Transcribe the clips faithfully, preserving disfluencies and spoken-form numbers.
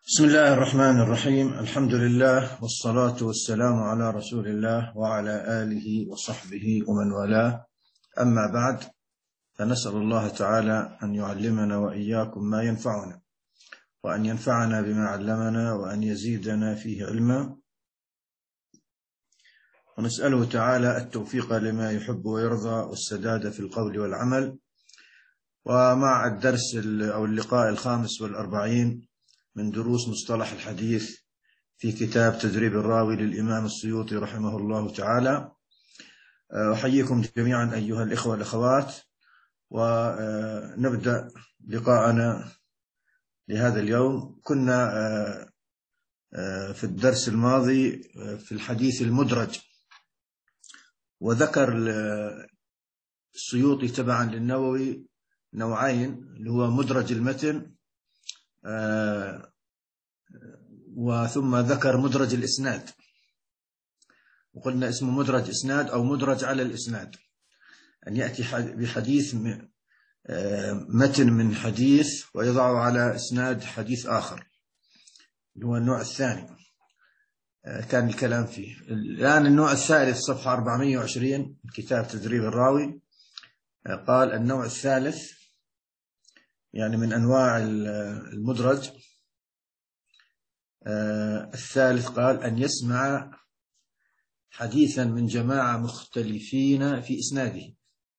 بسم الله الرحمن الرحيم. الحمد لله والصلاة والسلام على رسول الله وعلى آله وصحبه ومن والاه. أما بعد، فنسأل الله تعالى أن يعلمنا وإياكم ما ينفعنا، وأن ينفعنا بما علمنا، وأن يزيدنا فيه علما، ونسأله تعالى التوفيق لما يحب ويرضى والسداد في القول والعمل. ومع الدرس أو اللقاء الخامس والأربعين من دروس مصطلح الحديث في كتاب تدريب الراوي للإمام السيوطي رحمه الله تعالى، أحييكم جميعا أيها الإخوة والأخوات، ونبدأ لقاءنا لهذا اليوم. كنا في الدرس الماضي في الحديث المدرج، وذكر السيوطي تبعا للنووي نوعين، اللي هو مدرج المتن وثم ذكر مدرج الإسناد، وقلنا اسمه مدرج إسناد أو مدرج على الإسناد، أن يأتي بحديث متن من حديث ويضعه على إسناد حديث آخر، اللي هو النوع الثاني كان الكلام فيه. الآن النوع الثالث صفحة أربعمائة وعشرين كتاب تدريب الراوي، قال النوع الثالث يعني من أنواع المدرج الثالث، قال أن يسمع حديثا من جماعة مختلفين في إسناده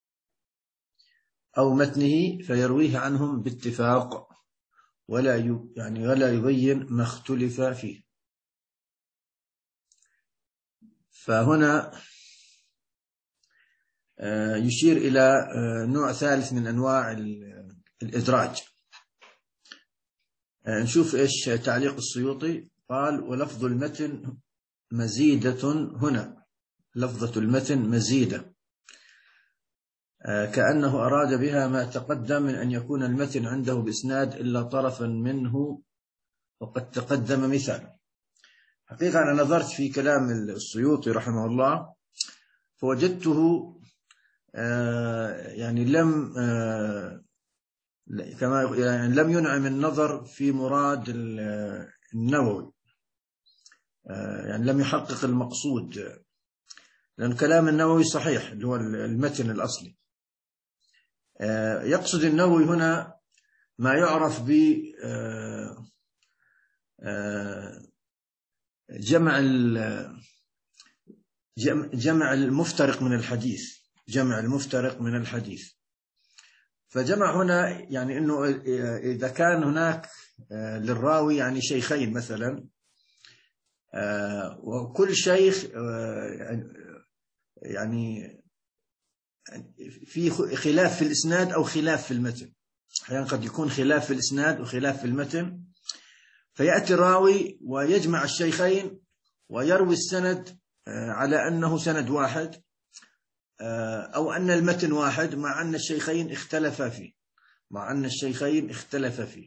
أو متنه فيرويه عنهم باتفاق، ولا يعني ولا يبين ما اختلف فيه. فهنا يشير إلى نوع ثالث من أنواع الإدراج. نشوف إيش تعليق السيوطي. قال: ولفظ المتن مزيدة هنا، لفظة المتن مزيدة، كأنه أراد بها ما تقدم من أن يكون المتن عنده بإسناد إلا طرفا منه، وقد تقدم مثال. حقيقة أنا نظرت في كلام السيوطي رحمه الله فوجدته يعني لم كما يعني لم ينعم النظر في مراد النووي، يعني لم يحقق المقصود، لأن كلام النووي صحيح اللي هو المتن الأصلي. يقصد النووي هنا ما يعرف ب جمع جمع المفترق من الحديث، جمع المفترق من الحديث. فجمع هنا يعني أنه إذا كان هناك للراوي يعني شيخين مثلا، وكل شيخ يعني في خلاف في الإسناد أو خلاف في المتن، أحيانا قد يكون خلاف في الإسناد وخلاف في المتن، فيأتي الراوي ويجمع الشيخين ويروي السند على أنه سند واحد، أو أن المتن واحد مع أن الشيخين اختلفا فيه مع أن الشيخين اختلفا فيه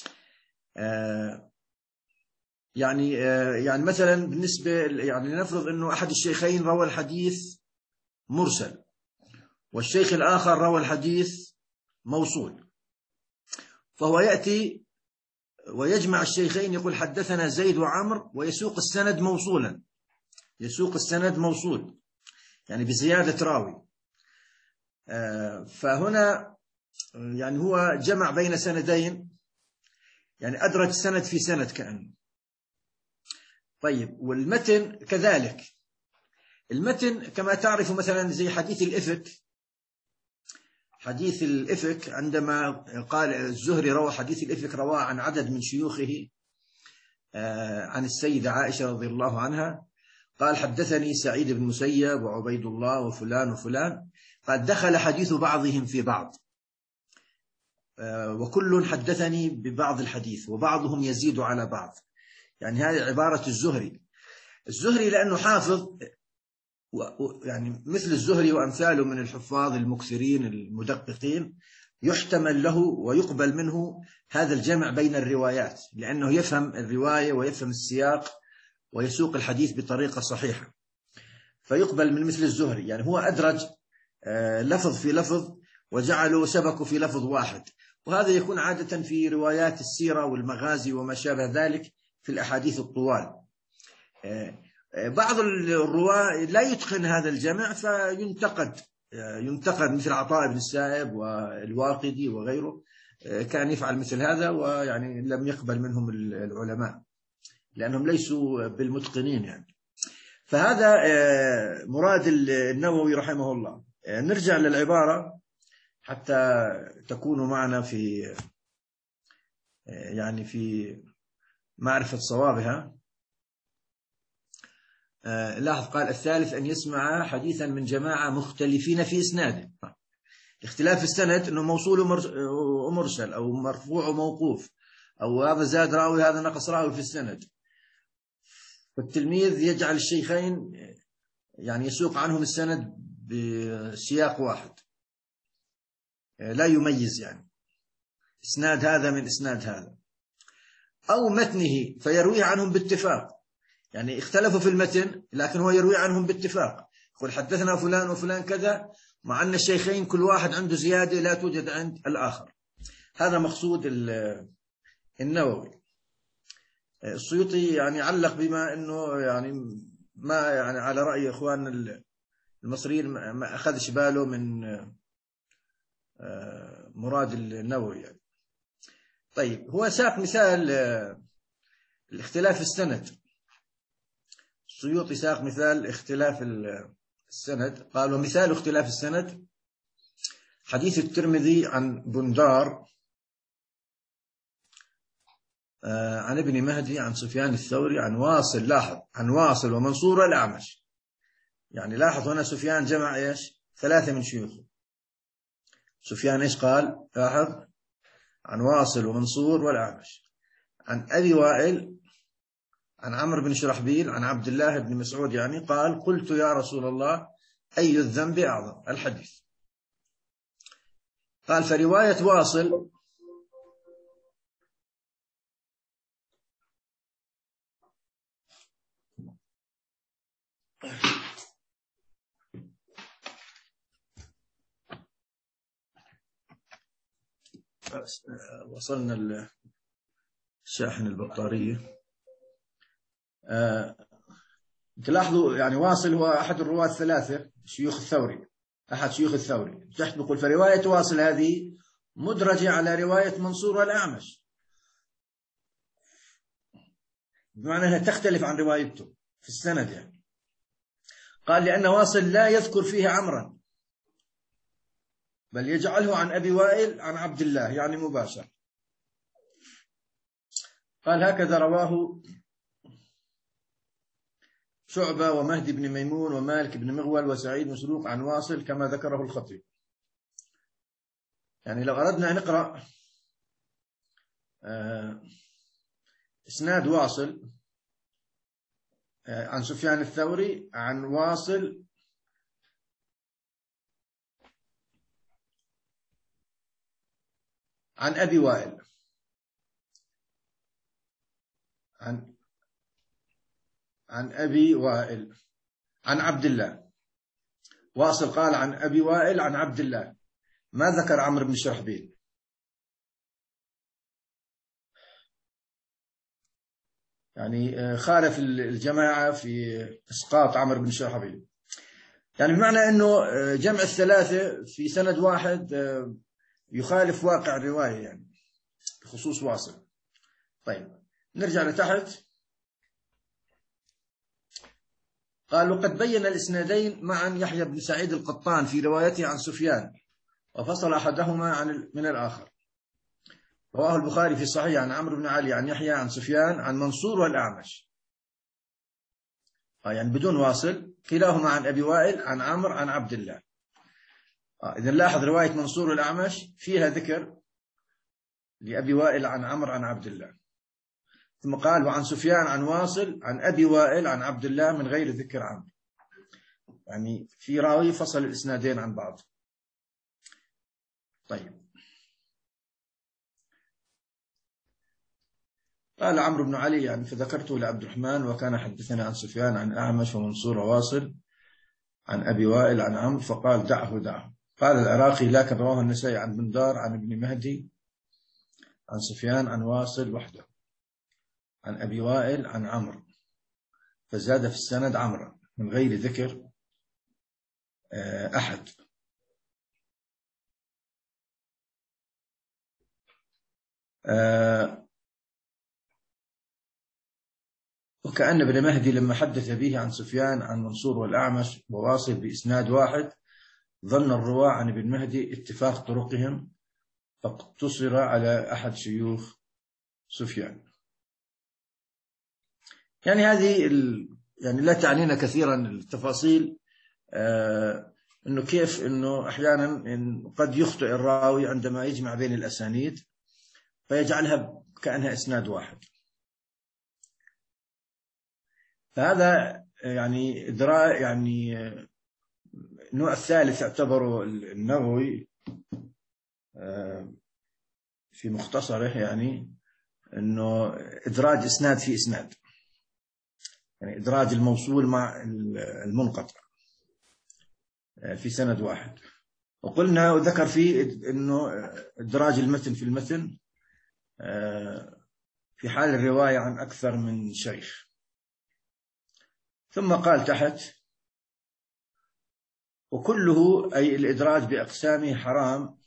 يعني يعني مثلا بالنسبة يعني نفرض أنه أحد الشيخين روى الحديث مرسل، والشيخ الآخر روى الحديث موصول، فهو يأتي ويجمع الشيخين، يقول حدثنا زيد وعمر، ويسوق السند موصولا، يسوق السند موصول يعني بزيادة راوي. فهنا يعني هو جمع بين سندين، يعني أدرج سند في سند كأنه. طيب، والمتن كذلك، المتن كما تعرف مثلا زي حديث الإفك، حديث الإفك عندما قال الزهري روى حديث الإفك، رواه عن عدد من شيوخه عن السيدة عائشة رضي الله عنها، قال حدثني سعيد بن مسيب وعبيد الله وفلان وفلان، قد دخل حديث بعضهم في بعض، وكل حدثني ببعض الحديث وبعضهم يزيد على بعض. يعني هذه عبارة الزهري. الزهري لأنه حافظ، يعني مثل الزهري وأمثاله من الحفاظ المكثرين المدققين، يحتمل له ويقبل منه هذا الجمع بين الروايات، لأنه يفهم الرواية ويفهم السياق ويسوق الحديث بطريقة صحيحة، فيقبل من مثل الزهري. يعني هو أدرج لفظ في لفظ وجعله سبكوا في لفظ واحد، وهذا يكون عادة في روايات السيرة والمغازي وما شابه ذلك في الأحاديث الطوال. بعض الرواة لا يتقن هذا الجمع فينتقد ينتقد مثل عطاء بن السائب والواقدي وغيره، كان يفعل مثل هذا ويعني لم يقبل منهم العلماء لأنهم ليسوا بالمتقنين يعني. فهذا مراد النووي رحمه الله. نرجع للعبارة حتى تكونوا معنا في يعني في معرفة صوابها. لاحظ قال الثالث أن يسمع حديثا من جماعة مختلفين في إسناده. اختلاف السند أنه موصول ومرسل أو مرفوع وموقوف، أو هذا زاد راوي هذا نقص راوي في السند. فالتلميذ يجعل الشيخين يعني يسوق عنهم السند بسياق واحد، لا يميز يعني إسناد هذا من إسناد هذا، أو متنه فيرويه عنهم باتفاق، يعني اختلفوا في المتن لكن هو يروي عنهم باتفاق، يقول حدثنا فلان وفلان كذا، مع أن الشيخين كل واحد عنده زيادة لا توجد عند الآخر. هذا مقصود النووي. السيوطي يعني علق بما أنه يعني ما يعني على رأي إخوان المصريين ما أخذش باله من مراد النووي يعني. طيب هو ساق مثال الاختلاف السند. السيوطي ساق مثال اختلاف السند، قال ومثال اختلاف السند حديث الترمذي عن بندار عن ابن مهدي عن سفيان الثوري عن واصل، لاحظ عن واصل ومنصور الأعمش، يعني لاحظ هنا سفيان جمع ايش؟ ثلاثة من شيوخه. سفيان ايش قال؟ لاحظ عن واصل ومنصور والأعمش عن أبي وائل عن عمرو بن شرحبيل عن عبد الله بن مسعود، يعني قال قلت يا رسول الله أي الذنب أعظم؟ الحديث. قال فرواية واصل وصلنا الشاحن البطارية. أه تلاحظوا يعني واصل هو أحد الرواة الثلاثة شيوخ الثوري، أحد شيوخ الثوري. تحت بقول فرواية واصل هذه مدرجة على رواية منصور والأعمش، بمعنى أنها تختلف عن روايته في السند يعني. قال لأن واصل لا يذكر فيها عمرا بل يجعله عن أبي وائل عن عبد الله يعني مباشر. قال هكذا رواه شعبة ومهدي بن ميمون ومالك بن مغول وسعيد مسروق عن واصل كما ذكره الخطيب. يعني لو أردنا أن نقرأ إسناد واصل عن سفيان الثوري عن واصل عن أبي وائل عن عن أبي وائل عن عبد الله. واصل قال عن أبي وائل عن عبد الله، ما ذكر عمرو بن شرحبيل. يعني خالف الجماعة في إسقاط عمرو بن شرحبيل، يعني بمعنى أنه جمع الثلاثة في سند واحد يخالف واقع الرواية يعني بخصوص واصل. طيب نرجع لتحت. قال وقد بين الإسنادين معا يحيى بن سعيد القطان في روايته عن سفيان وفصل أحدهما عن من الآخر. رواه البخاري في الصحيح عن عمرو بن علي عن يحيى عن سفيان عن منصور والأعمش، يعني بدون واصل، كلاهما عن أبي وائل عن عمرو عن عبد الله. إذا لاحظ رواية منصور والأعمش فيها ذكر لأبي وائل عن عمرو عن عبد الله، ثم قال وعن سفيان عن واصل عن أبي وائل عن عبد الله من غير ذكر عمرو، يعني في راوي فصل الإسنادين عن بعض. طيب قال عمرو بن علي يعني فذكرته لعبد الرحمن وكان حدثنا عن سفيان عن أعمش ومنصور وواصل عن أبي وائل عن عمرو فقال دعه دعه. قال العراقي لكن رواه النسائي عن بندار عن ابن مهدي عن سفيان عن واصل وحده عن أبي وائل عن عمرو، فزاد في السند عمرو من غير ذكر أحد. وكأن ابن مهدي لما حدث به عن سفيان عن منصور والأعمش وواصل بإسناد واحد ظن الرواة عن ابن مهدي اتفاق طرقهم فاقتصر على أحد شيوخ سفيان. يعني هذه ال... يعني لا تعنينا كثيرا التفاصيل، آه إنه كيف إنه أحيانا إن قد يخطئ الراوي عندما يجمع بين الأسانيد فيجعلها كأنها إسناد واحد. فهذا يعني إدراء، يعني النوع الثالث اعتبره النووي في مختصره، يعني إنه إدراج إسناد في إسناد، يعني إدراج الموصول مع المنقطع في سند واحد. وقلنا وذكر فيه إنه إدراج المتن في المتن في حال الرواية عن أكثر من شيخ. ثم قال تحت: وكله أي الإدراج بأقسامه حرام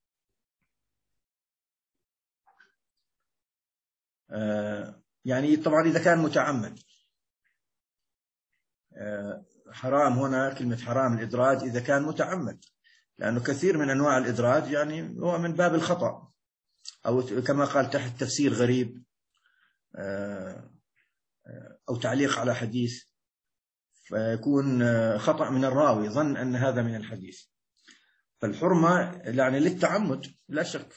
يعني طبعا إذا كان متعمد. حرام هنا كلمة حرام الإدراج إذا كان متعمد، لأنه كثير من أنواع الإدراج يعني هو من باب الخطأ، أو كما قال تحت تفسير غريب أو تعليق على حديث، فيكون خطأ من الراوي ظن أن هذا من الحديث. فالحرمة يعني للتعمد لا شك.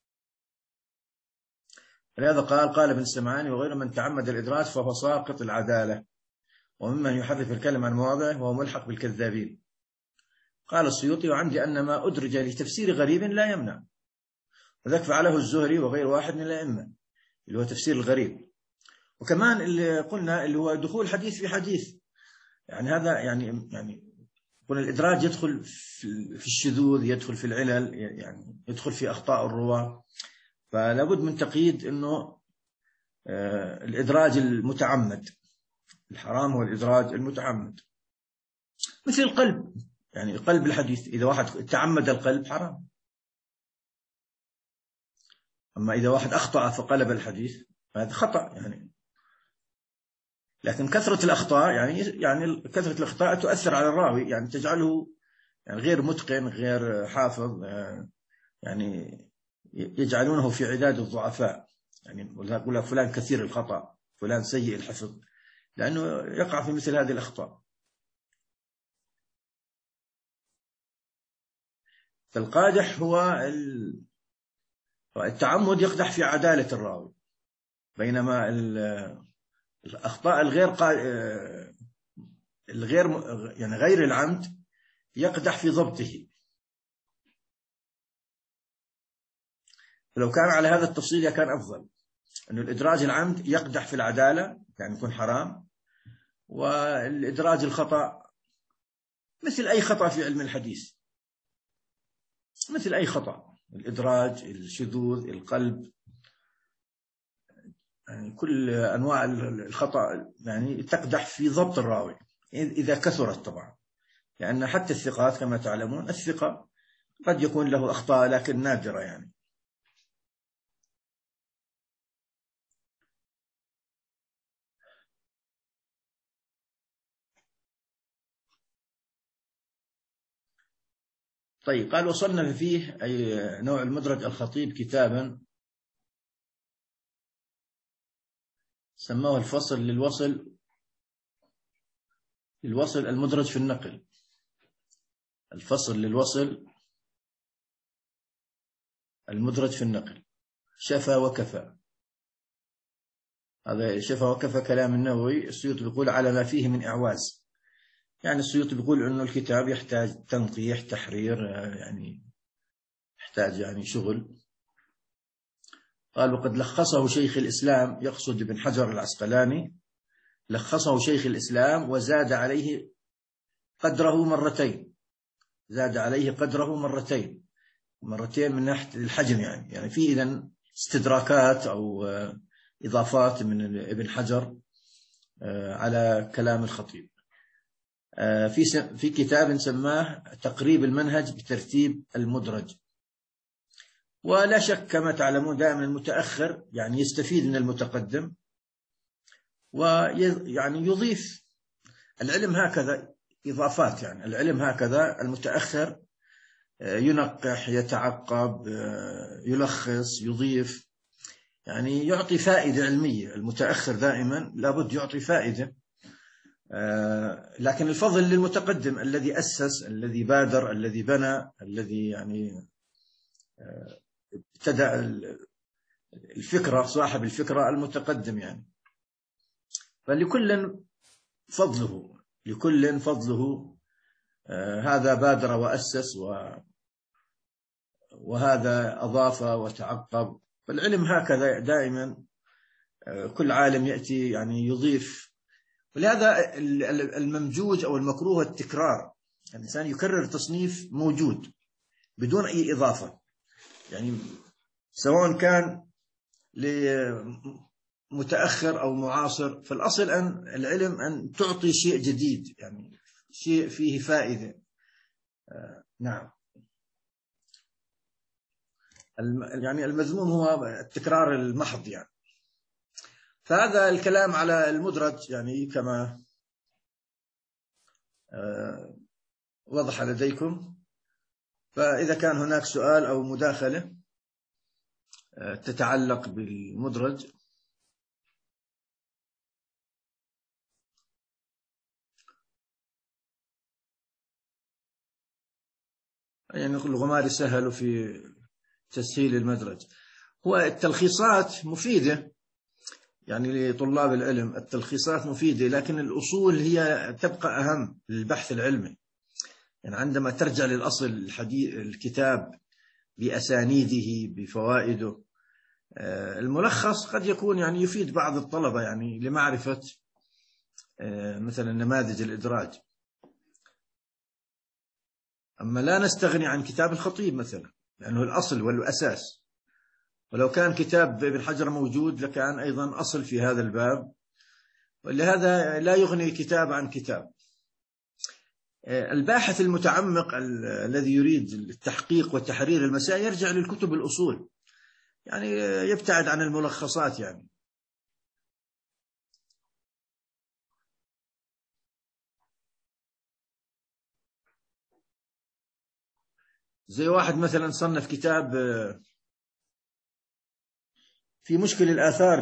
لهذا قال قال ابن السمعاني: وغير من تعمد الإدراج فهو ساقط العدالة، وممن يحرف الكلم عن مواضعه وهو ملحق بالكذابين. قال السيوطي: وعندي أن ما أدرج لتفسير غريب لا يمنع، وذاك فعله الزهري وغير واحد من الأئمة، اللي هو تفسير الغريب. وكمان اللي قلنا اللي هو دخول حديث في حديث، يعني هذا يعني يعني قلنا الإدراج يدخل في الشذوذ، يدخل في العلل، يعني يدخل في أخطاء الرواة. فلا بد من تقييد إنه الإدراج المتعمد، الحرام هو الإدراج المتعمد، مثل القلب، يعني قلب الحديث إذا واحد تعمد القلب حرام. أما إذا واحد أخطأ فقلب الحديث هذا خطأ يعني. لكن كثرة الأخطاء يعني يعني كثرة الأخطاء تؤثر على الراوي، يعني تجعله يعني غير متقن غير حافظ، يعني يجعلونه في عداد الضعفاء، يعني يقول لك فلان كثير الخطأ، فلان سيء الحفظ، لأنه يقع في مثل هذه الأخطاء. فالقادح هو التعمد يقدح في عدالة الراوي، بينما الأخطاء الغير الغير يعني غير العمد يقدح في ضبطه. فلو كان على هذا التفصيل كان أفضل، أنه الإدراج العمد يقدح في العدالة يعني يكون حرام، والإدراج الخطأ مثل أي خطأ في علم الحديث، مثل أي خطأ، الإدراج، الشذوذ، القلب، يعني كل أنواع الخطأ يعني تقدح في ضبط الراوي إذا كثرت طبعا، لأن حتى الثقات كما تعلمون الثقة قد يكون له أخطاء لكن نادرة يعني. طيب قال: وصلنا فيه أي نوع المدرج الخطيب كتابا سماه الفصل للوصل الوصل المدرج في النقل، الفصل للوصل المدرج في النقل، شفا وكفى. هذا شفا وكفى كلام النووي. السيوطي بيقول على ما فيه من إعواز، يعني السيوطي بيقول إنه الكتاب يحتاج تنقيح تحرير، يعني يحتاج يعني شغل. قال: وقد لخصه شيخ الإسلام، يقصد ابن حجر العسقلاني، لخصه شيخ الإسلام وزاد عليه قدره مرتين، زاد عليه قدره مرتين مرتين من ناحية الحجم، يعني يعني في إذن استدراكات أو إضافات من ابن حجر على كلام الخطيب في في كتاب سماه تقريب المنهج بترتيب المدرج. ولا شك كما تعلمون دائما المتأخر يعني يستفيد من المتقدم ويعني يضيف. العلم هكذا إضافات، يعني العلم هكذا المتأخر ينقح، يتعقب، يلخص، يضيف، يعني يعطي فائدة علمية. المتأخر دائما لابد يعطي فائدة، لكن الفضل للمتقدم الذي أسس، الذي بادر، الذي بنى، الذي يعني ابتدأ الفكرة، صاحب الفكرة المتقدم يعني. فلكل فضله، لكل فضله، هذا بادر وأسس وهذا أضاف وتعقب. فالعلم هكذا دائما، كل عالم يأتي يعني يضيف. ولهذا الممجوج أو المكروه التكرار، الإنسان يكرر تصنيف موجود بدون أي إضافة، يعني سواء كان لمتأخر أو معاصر. فالأصل أن العلم أن تعطي شيء جديد، يعني شيء فيه فائدة. نعم، يعني المذموم هو التكرار المحض يعني. فهذا الكلام على المدرج يعني كما وضح لديكم. فإذا كان هناك سؤال أو مداخلة تتعلق بالمدرج. يعني نقول الغماري سهلوا في تسهيل المدرج. هو التلخيصات مفيدة يعني لطلاب العلم، التلخيصات مفيدة، لكن الأصول هي تبقى أهم للبحث العلمي. يعني عندما ترجع للأصل، الحديث، الكتاب بأسانيده بفوائده، الملخص قد يكون يعني يفيد بعض الطلبة يعني لمعرفة مثلا نماذج الإدراج. أما لا نستغني عن كتاب الخطيب مثلا، لأنه الأصل والأساس. ولو كان كتاب ابن حجر موجود لكان أيضا أصل في هذا الباب، ولهذا لا يغني كتاب عن كتاب. الباحث المتعمق الذي يريد التحقيق وتحرير المسائل يرجع للكتب الأصول، يعني يبتعد عن الملخصات. يعني زي واحد مثلا صنف كتاب في مشكل الآثار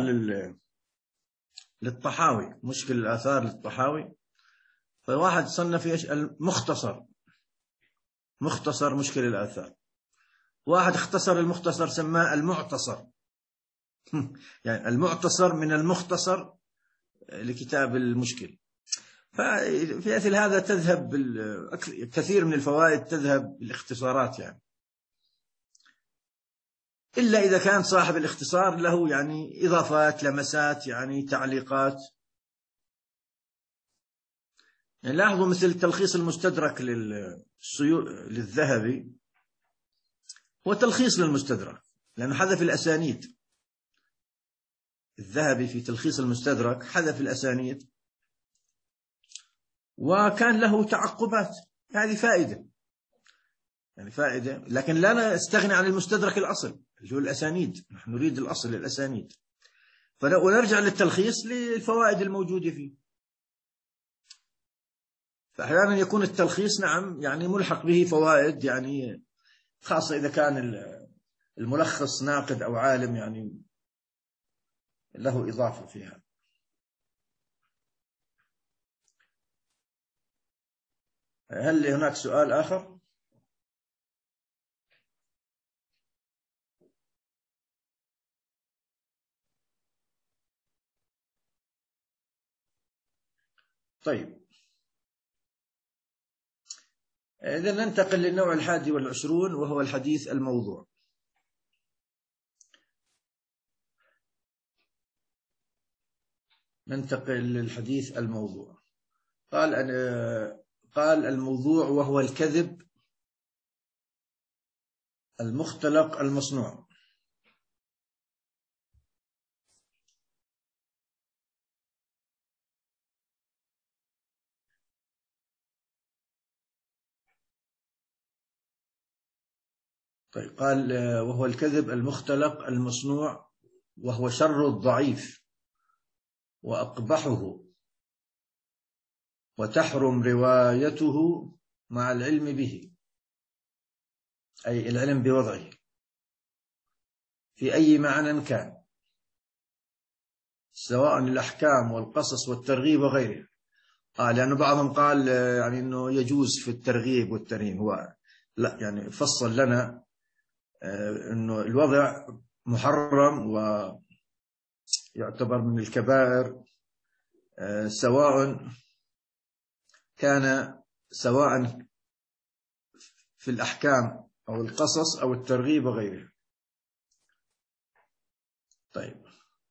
للطحاوي، مشكل الآثار للطحاوي. فواحد صنف ايش؟ المختصر، مختصر مشكل الآثار. واحد اختصر المختصر سماه المعتصر يعني المعتصر من المختصر لكتاب المشكل. ففي مثل هذا تذهب كثير من الفوائد تذهب بالاختصارات يعني، إلا إذا كان صاحب الاختصار له يعني إضافات، لمسات، يعني تعليقات. يعني لاحظوا مثل تلخيص المستدرك للذهبي، هو تلخيص للمستدرك لأنه حذف الأسانيد. الذهبي في تلخيص المستدرك حذف الأسانيد وكان له تعقبات. هذه فائدة، يعني فائدة، لكن لا نستغني عن المستدرك الأصل اللي هو الأسانيد. نحن نريد الأصل الأسانيد، ونرجع للتلخيص للفوائد الموجودة فيه. فأحيانا يكون التلخيص نعم يعني ملحق به فوائد، يعني خاصة إذا كان الملخص ناقد أو عالم يعني له إضافة فيها. هل هناك سؤال آخر؟ طيب، إذن ننتقل للنوع الحادي والعشرون وهو الحديث الموضوع. ننتقل للحديث الموضوع. قال أنا قال الموضوع وهو الكذب المختلق المصنوع. طيب قال وهو الكذب المختلق المصنوع، وهو شر الضعيف وأقبحه، وتحرم روايته مع العلم به، أي العلم بوضعه في أي معنى كان، سواء الأحكام والقصص والترغيب وغيره. آه لأنه بعضهم قال يعني أنه يجوز في الترغيب والترهيب، هو لا، يعني فصل لنا أنه الوضع محرم ويعتبر من الكبائر، سواء كان سواء في الأحكام أو القصص أو الترغيب وغيره. طيب،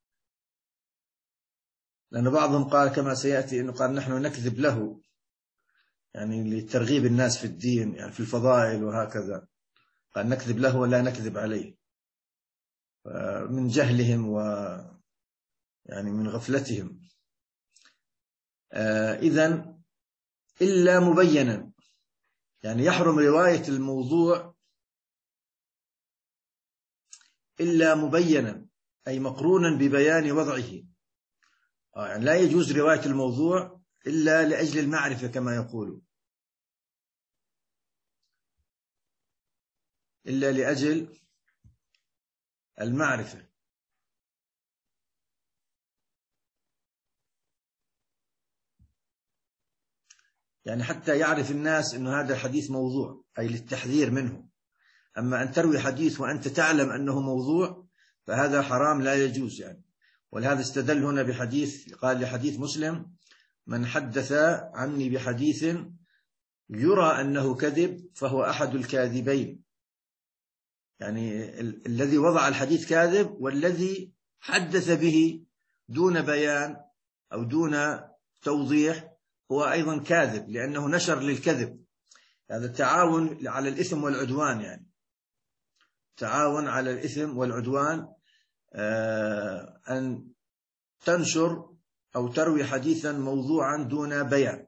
لأن بعضهم قال كما سيأتي أنه قال نحن نكذب له، يعني لترغيب الناس في الدين، يعني في الفضائل وهكذا، قال نكذب له ولا نكذب عليه، من جهلهم و يعني من غفلتهم. آه إذن إلا مبينا، يعني يحرم رواية الموضوع إلا مبينا، أي مقرونا ببيان وضعه. آه يعني لا يجوز رواية الموضوع إلا لأجل المعرفة كما يقولون، إلا لأجل المعرفة. يعني حتى يعرف الناس أن هذا الحديث موضوع، أي للتحذير منه. أما أن تروي حديث وأنت تعلم أنه موضوع فهذا حرام لا يجوز يعني. ولهذا استدل هنا بحديث، قال لحديث مسلم: من حدث عني بحديث يرى أنه كذب فهو أحد الكاذبين. يعني ال الذي وضع الحديث كاذب، والذي حدث به دون بيان أو دون توضيح هو أيضا كاذب، لأنه نشر للكذب. هذا التعاون على الإثم والعدوان، يعني تعاون على الإثم والعدوان، آه أن تنشر أو تروي حديثا موضوعا دون بيان.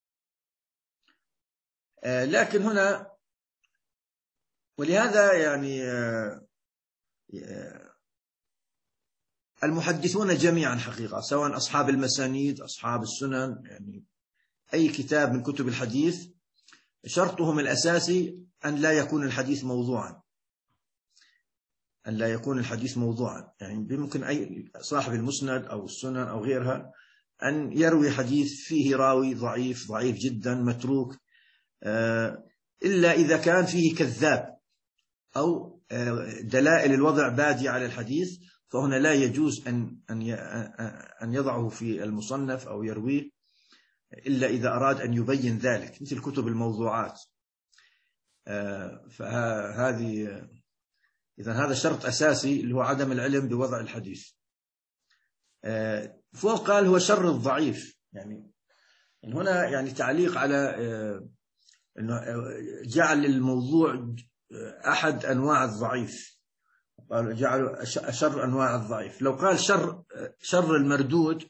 آه لكن هنا، ولهذا يعني آه المحدثون جميعا حقيقة، سواء أصحاب المسانيد، أصحاب السنن، يعني أي كتاب من كتب الحديث، شرطهم الأساسي أن لا يكون الحديث موضوعا، أن لا يكون الحديث موضوعا. يعني بيمكن أي صاحب المسند أو السنن أو غيرها أن يروي حديث فيه راوي ضعيف ضعيف جدا متروك، إلا إذا كان فيه كذاب أو دلائل الوضع بادية على الحديث، فهنا لا يجوز أن أن يضعه في المصنف أو يرويه إلا إذا أراد أن يبين ذلك، مثل كتب الموضوعات. فهذه إذن هذا شرط أساسي اللي هو عدم العلم بوضع الحديث. فوق قال هو شر الضعيف، يعني هنا يعني تعليق على أنه جعل الموضوع أحد أنواع الضعيف، قال جعلوا شر أنواع الضعيف. لو قال شر شر المردود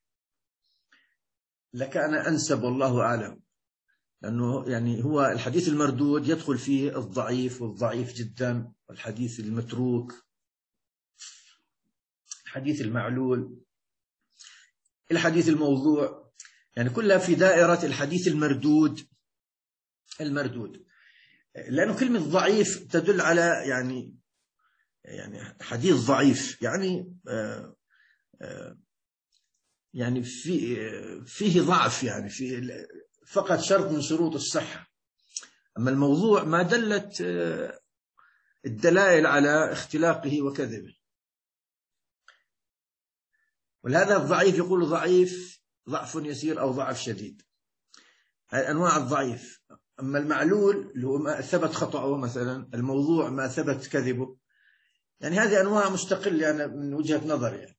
لكان أنسب، والله أعلم، لأنه يعني هو الحديث المردود يدخل فيه الضعيف والضعيف جدا، والحديث المتروك، الحديث المعلول، الحديث الموضوع، يعني كلها في دائرة الحديث المردود. المردود لأنه كلمة ضعيف تدل على يعني يعني حديث ضعيف، يعني آه آه يعني في فيه ضعف، يعني في فقط شرط من شروط الصحة. أما الموضوع ما دلت الدلائل على اختلاقه وكذبه. ولهذا الضعيف يقول ضعيف ضعف يسير أو ضعف شديد، هذه أنواع الضعيف. أما المعلول اللي هو ما ثبت خطأه مثلا، الموضوع ما ثبت كذبه، يعني هذه أنواع مستقلة يعني من وجهة نظري يعني.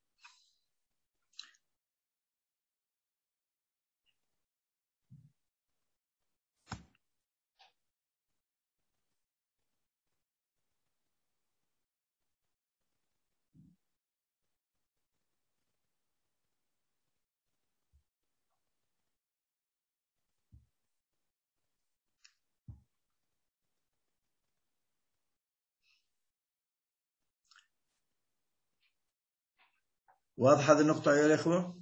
واضح هذه النقطة يا الإخوة؟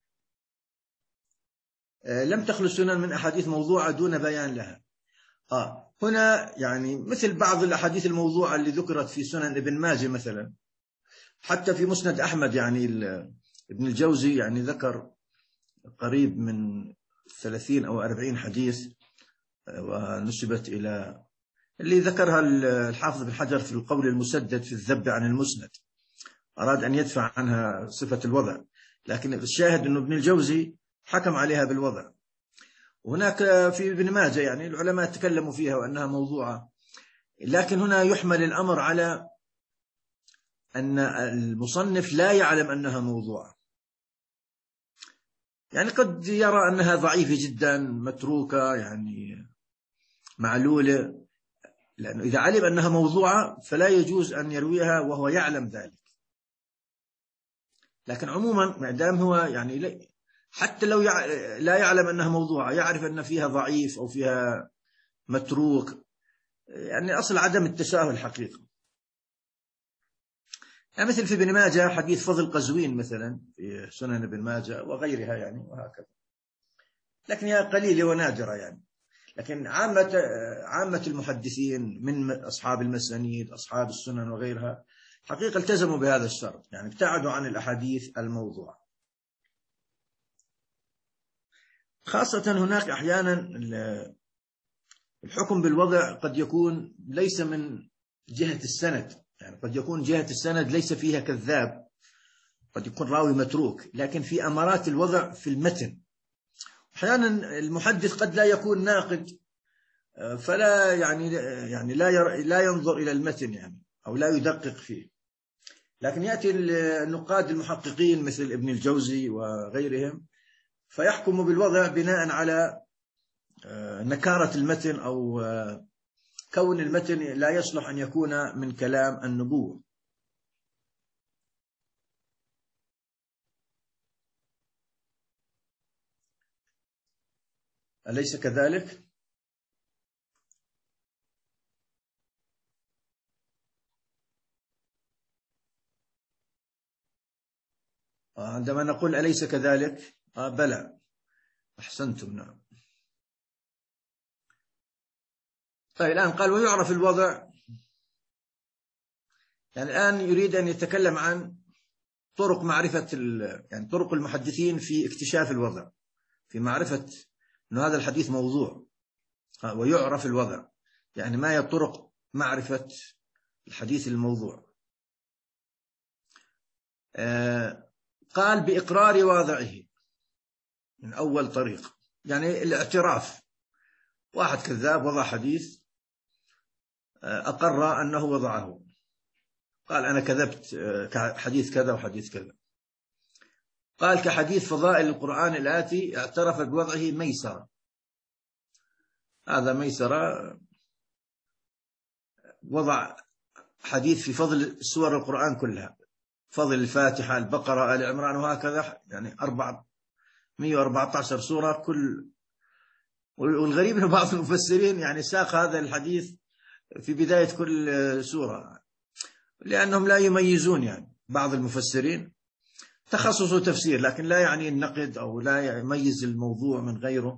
لم تخلو السنن من أحاديث موضوعة دون بيان لها. آه هنا يعني مثل بعض الأحاديث الموضوعة اللي ذكرت في سنن ابن ماجه مثلا، حتى في مسند أحمد يعني ابن الجوزي يعني ذكر قريب من ثلاثين أو أربعين حديث ونسبت إلى اللي ذكرها الحافظ بن حجر في القول المسدد في الذب عن المسند، أراد أن يدفع عنها صفة الوضع، لكن الشاهد أنه ابن الجوزي حكم عليها بالوضع. وهناك في ابن ماجه يعني العلماء تكلموا فيها وأنها موضوعة، لكن هنا يحمل الأمر على أن المصنف لا يعلم أنها موضوعة، يعني قد يرى أنها ضعيفة جدا متروكة يعني معلولة، لأنه إذا علم أنها موضوعة فلا يجوز أن يرويها وهو يعلم ذلك. لكن عموما ما دام هو يعني حتى لو يع... لا يعلم أنها موضوعة، يعرف أن فيها ضعيف أو فيها متروك، يعني أصل عدم التساهل حقيقة. يعني مثل في ابن ماجه حديث فضل قزوين مثلا في سنن ابن ماجه وغيرها يعني وهكذا، لكن هي قليلة ونادرة يعني. لكن عامة عامة المحدثين من أصحاب المسانيد أصحاب السنن وغيرها حقيقة التزموا بهذا الشرط، يعني ابتعدوا عن الأحاديث الموضوعة. خاصة هناك أحيانا الحكم بالوضع قد يكون ليس من جهة السند، يعني قد يكون جهة السند ليس فيها كذاب، قد يكون راوي متروك، لكن في أمارات الوضع في المتن. أحيانا المحدث قد لا يكون ناقد، فلا يعني يعني لا لا ينظر إلى المتن يعني أو لا يدقق فيه، لكن يأتي النقاد المحققين مثل ابن الجوزي وغيرهم فيحكم بالوضع بناء على نكارة المتن أو كون المتن لا يصلح أن يكون من كلام النبوة. أليس كذلك؟ عندما نقول أليس كذلك آه بلى، أحسنتم، نعم. طيب الآن قال ويعرف الوضع، يعني الآن يريد أن يتكلم عن طرق معرفة يعني طرق المحدثين في اكتشاف الوضع، في معرفة أن هذا الحديث موضوع ويعرف الوضع، يعني ما هي طرق معرفة الحديث الموضوع. آه قال بإقرار واضعه من أول طريق، يعني الاعتراف، واحد كذاب وضع حديث أقر أنه وضعه، قال أنا كذبت حديث كذا وحديث كذا. قال كحديث فضائل القرآن الآتي اعترف بوضعه ميسرة، هذا ميسرة وضع حديث في فضل سور القرآن كلها، فضل الفاتحة البقرة آل عمران وهكذا، يعني أربعة مئة وأربعة عشر سورة كل. والغريب أن بعض المفسرين يعني ساق هذا الحديث في بداية كل سورة، لأنهم لا يميزون، يعني بعض المفسرين تخصصوا تفسير لكن لا يعني النقد أو لا يميز الموضوع من غيره،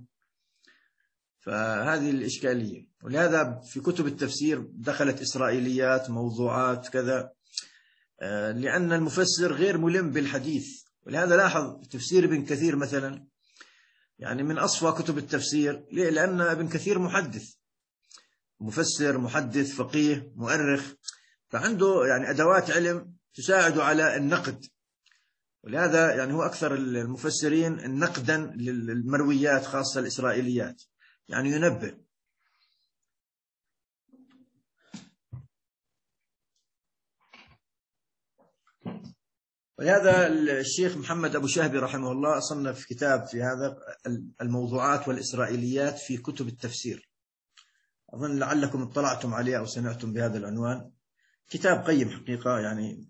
فهذه الإشكالية. ولهذا في كتب التفسير دخلت إسرائيليات موضوعات كذا، لأن المفسر غير ملم بالحديث. ولهذا لاحظ تفسير ابن كثير مثلا يعني من أصفى كتب التفسير، لأن ابن كثير محدث مفسر محدث فقيه مؤرخ، فعنده يعني أدوات علم تساعد على النقد. ولهذا يعني هو أكثر المفسرين نقدا للمرويات خاصة الإسرائيليات، يعني ينبه. ولهذا الشيخ محمد أبو شهبي رحمه الله صنف كتاب في هذا الموضوعات والإسرائيليات في كتب التفسير، أظن لعلكم اطلعتم عليه أو سمعتم بهذا العنوان، كتاب قيم حقيقة، يعني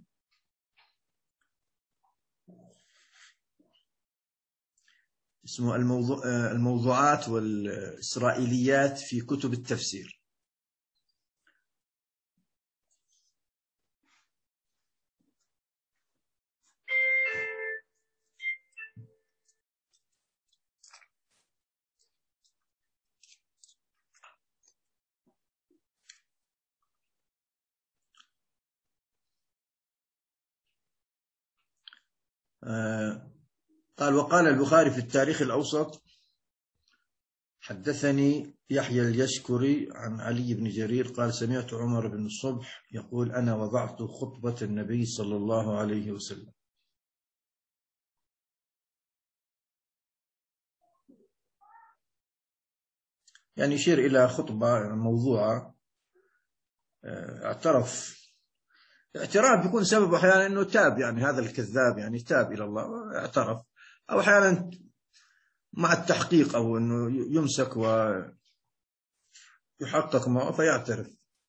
اسمه الموضوع الموضوعات والإسرائيليات في كتب التفسير. قال وقال البخاري في التاريخ الأوسط حدثني يحيى اليشكري عن علي بن جرير قال سمعت عمر بن الصبح يقول أنا وضعت خطبة النبي صلى الله عليه وسلم. يعني يشير إلى خطبة موضوعة اعترف. اعتراف بيكون سبب أحيانا أنه تاب، يعني هذا الكذاب يعني تاب إلى الله اعترف، أو أحيانا مع التحقيق أو أنه يمسك ويحقق معه فيعترف.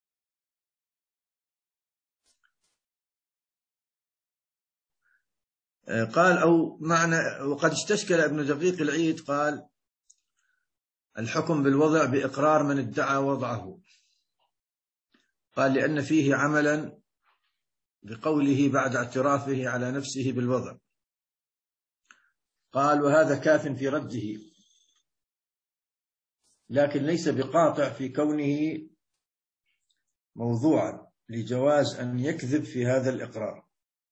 قال أو معنى وقد استشكل ابن دقيق العيد قال الحكم بالوضع بإقرار من ادعى وضعه، قال لأن فيه عملا بقوله بعد اعترافه على نفسه بالوضع. قال وهذا كاف في رده، لكن ليس بقاطع في كونه موضوعا لجواز أن يكذب في هذا الإقرار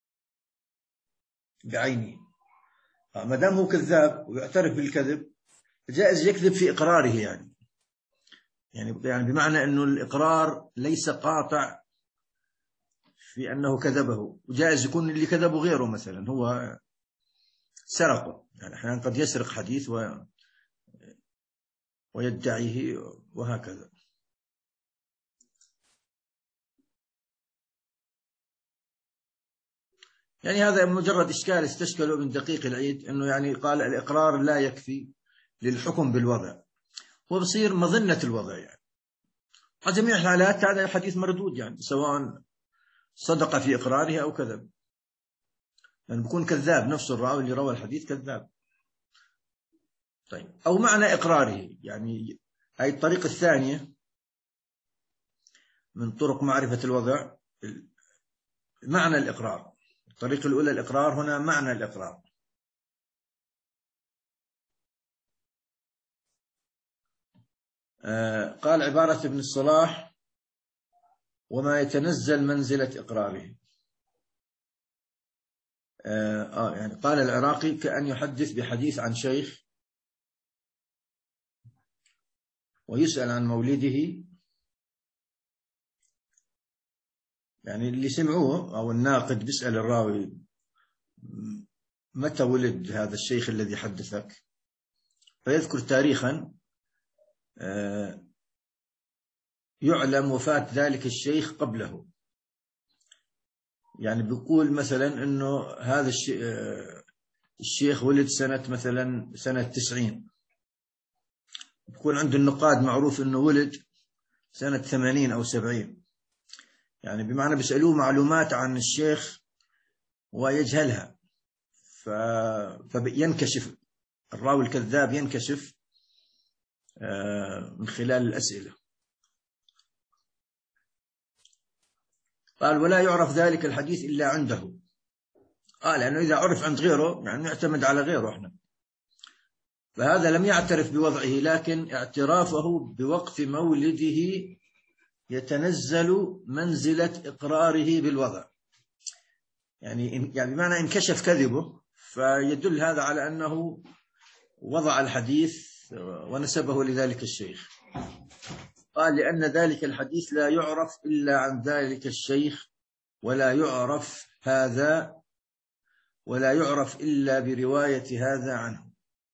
بعينه. ما دام هو كذاب ويعترف بالكذب جائز يكذب في إقراره، يعني يعني يعني بمعنى أنه الإقرار ليس قاطع في أنه كذبه، وجائز يكون اللي كذبه غيره، مثلا هو سرقه، يعني أحيانا قد يسرق حديث و ويدعيه وهكذا. يعني هذا مجرد إشكال استشكله ابن دقيق العيد، أنه يعني قال الإقرار لا يكفي للحكم بالوضع، وبصير مظنة الوضع، يعني على جميع الحالات هذا الحديث مردود، يعني سواء صدق في إقراره أو كذب، يعني بيكون كذاب نفس الراوي اللي روى الحديث كذاب. طيب أو معنى إقراره، يعني هاي الطريقة الثانية من طرق معرفة الوضع معنى الإقرار. الطريقة الأولى الإقرار، هنا معنى الإقرار. آه قال عبارة ابن الصلاح وما يتنزل منزلة إقراره. آه, آه يعني قال العراقي كأن يحدث بحديث عن شيخ ويسأل عن مولده، يعني اللي سمعوه أو الناقد بيسأل الراوي متى ولد هذا الشيخ الذي حدثك، فيذكر تاريخا يعلم وفاة ذلك الشيخ قبله. يعني بيقول مثلا أنه هذا الشيخ ولد سنة مثلا سنة تسعين، بيكون عند النقاد معروف أنه ولد سنة ثمانين أو سبعين، يعني بمعنى بيسألوه معلومات عن الشيخ ويجهلها، فينكشف الراوي الكذاب، ينكشف من خلال الأسئلة. قال ولا يعرف ذلك الحديث إلا عنده. قال لأنه إذا عرف عند غيره يعني نعتمد على غيره إحنا، فهذا لم يعترف بوضعه، لكن اعترافه بوقت مولده يتنزل منزلة إقراره بالوضع، يعني يعني بمعنى انكشف كذبه، فيدل هذا على أنه وضع الحديث ونسبه لذلك الشيخ. قال لأن ذلك الحديث لا يعرف إلا عن ذلك الشيخ، ولا يعرف هذا ولا يعرف إلا برواية هذا عنه.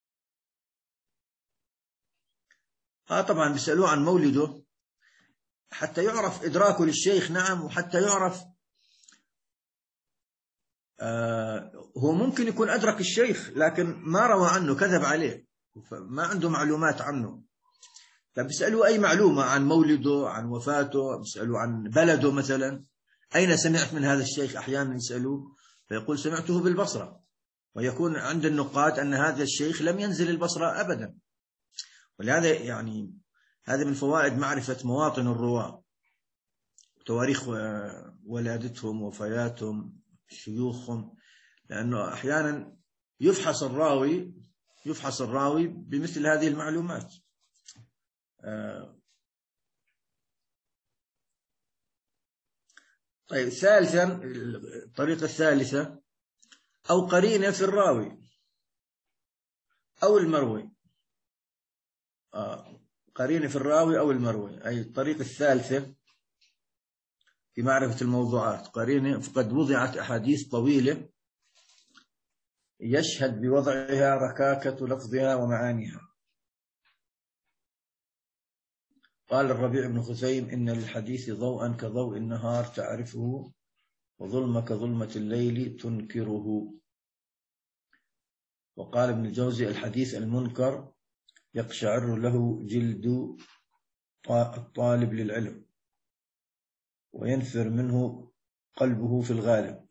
ها طبعا بيسألوه عن مولده حتى يعرف إدراكه للشيخ، نعم، وحتى يعرف آه هو ممكن يكون أدرك الشيخ لكن ما روى عنه، كذب عليه، ما عنده معلومات عنه، فبيسألوا أي معلومة عن مولده، عن وفاته، بيسألوا عن بلده مثلا، أين سمعت من هذا الشيخ، أحيانا يسألوه فيقول سمعته بالبصرة، ويكون عند النقاد أن هذا الشيخ لم ينزل البصرة أبدا. ولهذا يعني هذا من فوائد معرفة مواطن الرواة، تواريخ ولادتهم، وفياتهم، شيوخهم، لأنه أحيانا يفحص الراوي يفحص الراوي بمثل هذه المعلومات. طيب ثالثا، الطريقة الثالثة أو قرينة في الراوي أو المروي. آه. قرينة في الراوي أو المروي، أي الطريقة الثالثة في معرفة الموضوعات. قرينة فقد وضعت أحاديث طويلة يشهد بوضعها ركاكة لفظها ومعانيها. قال الربيع بن خثيم: إن للحديث ضوءا كضوء النهار تعرفه، وظلم كظلمة الليل تنكره. وقال ابن الجوزي: الحديث المنكر يقشعر له جلد الطالب للعلم، وينفر منه قلبه في الغالب.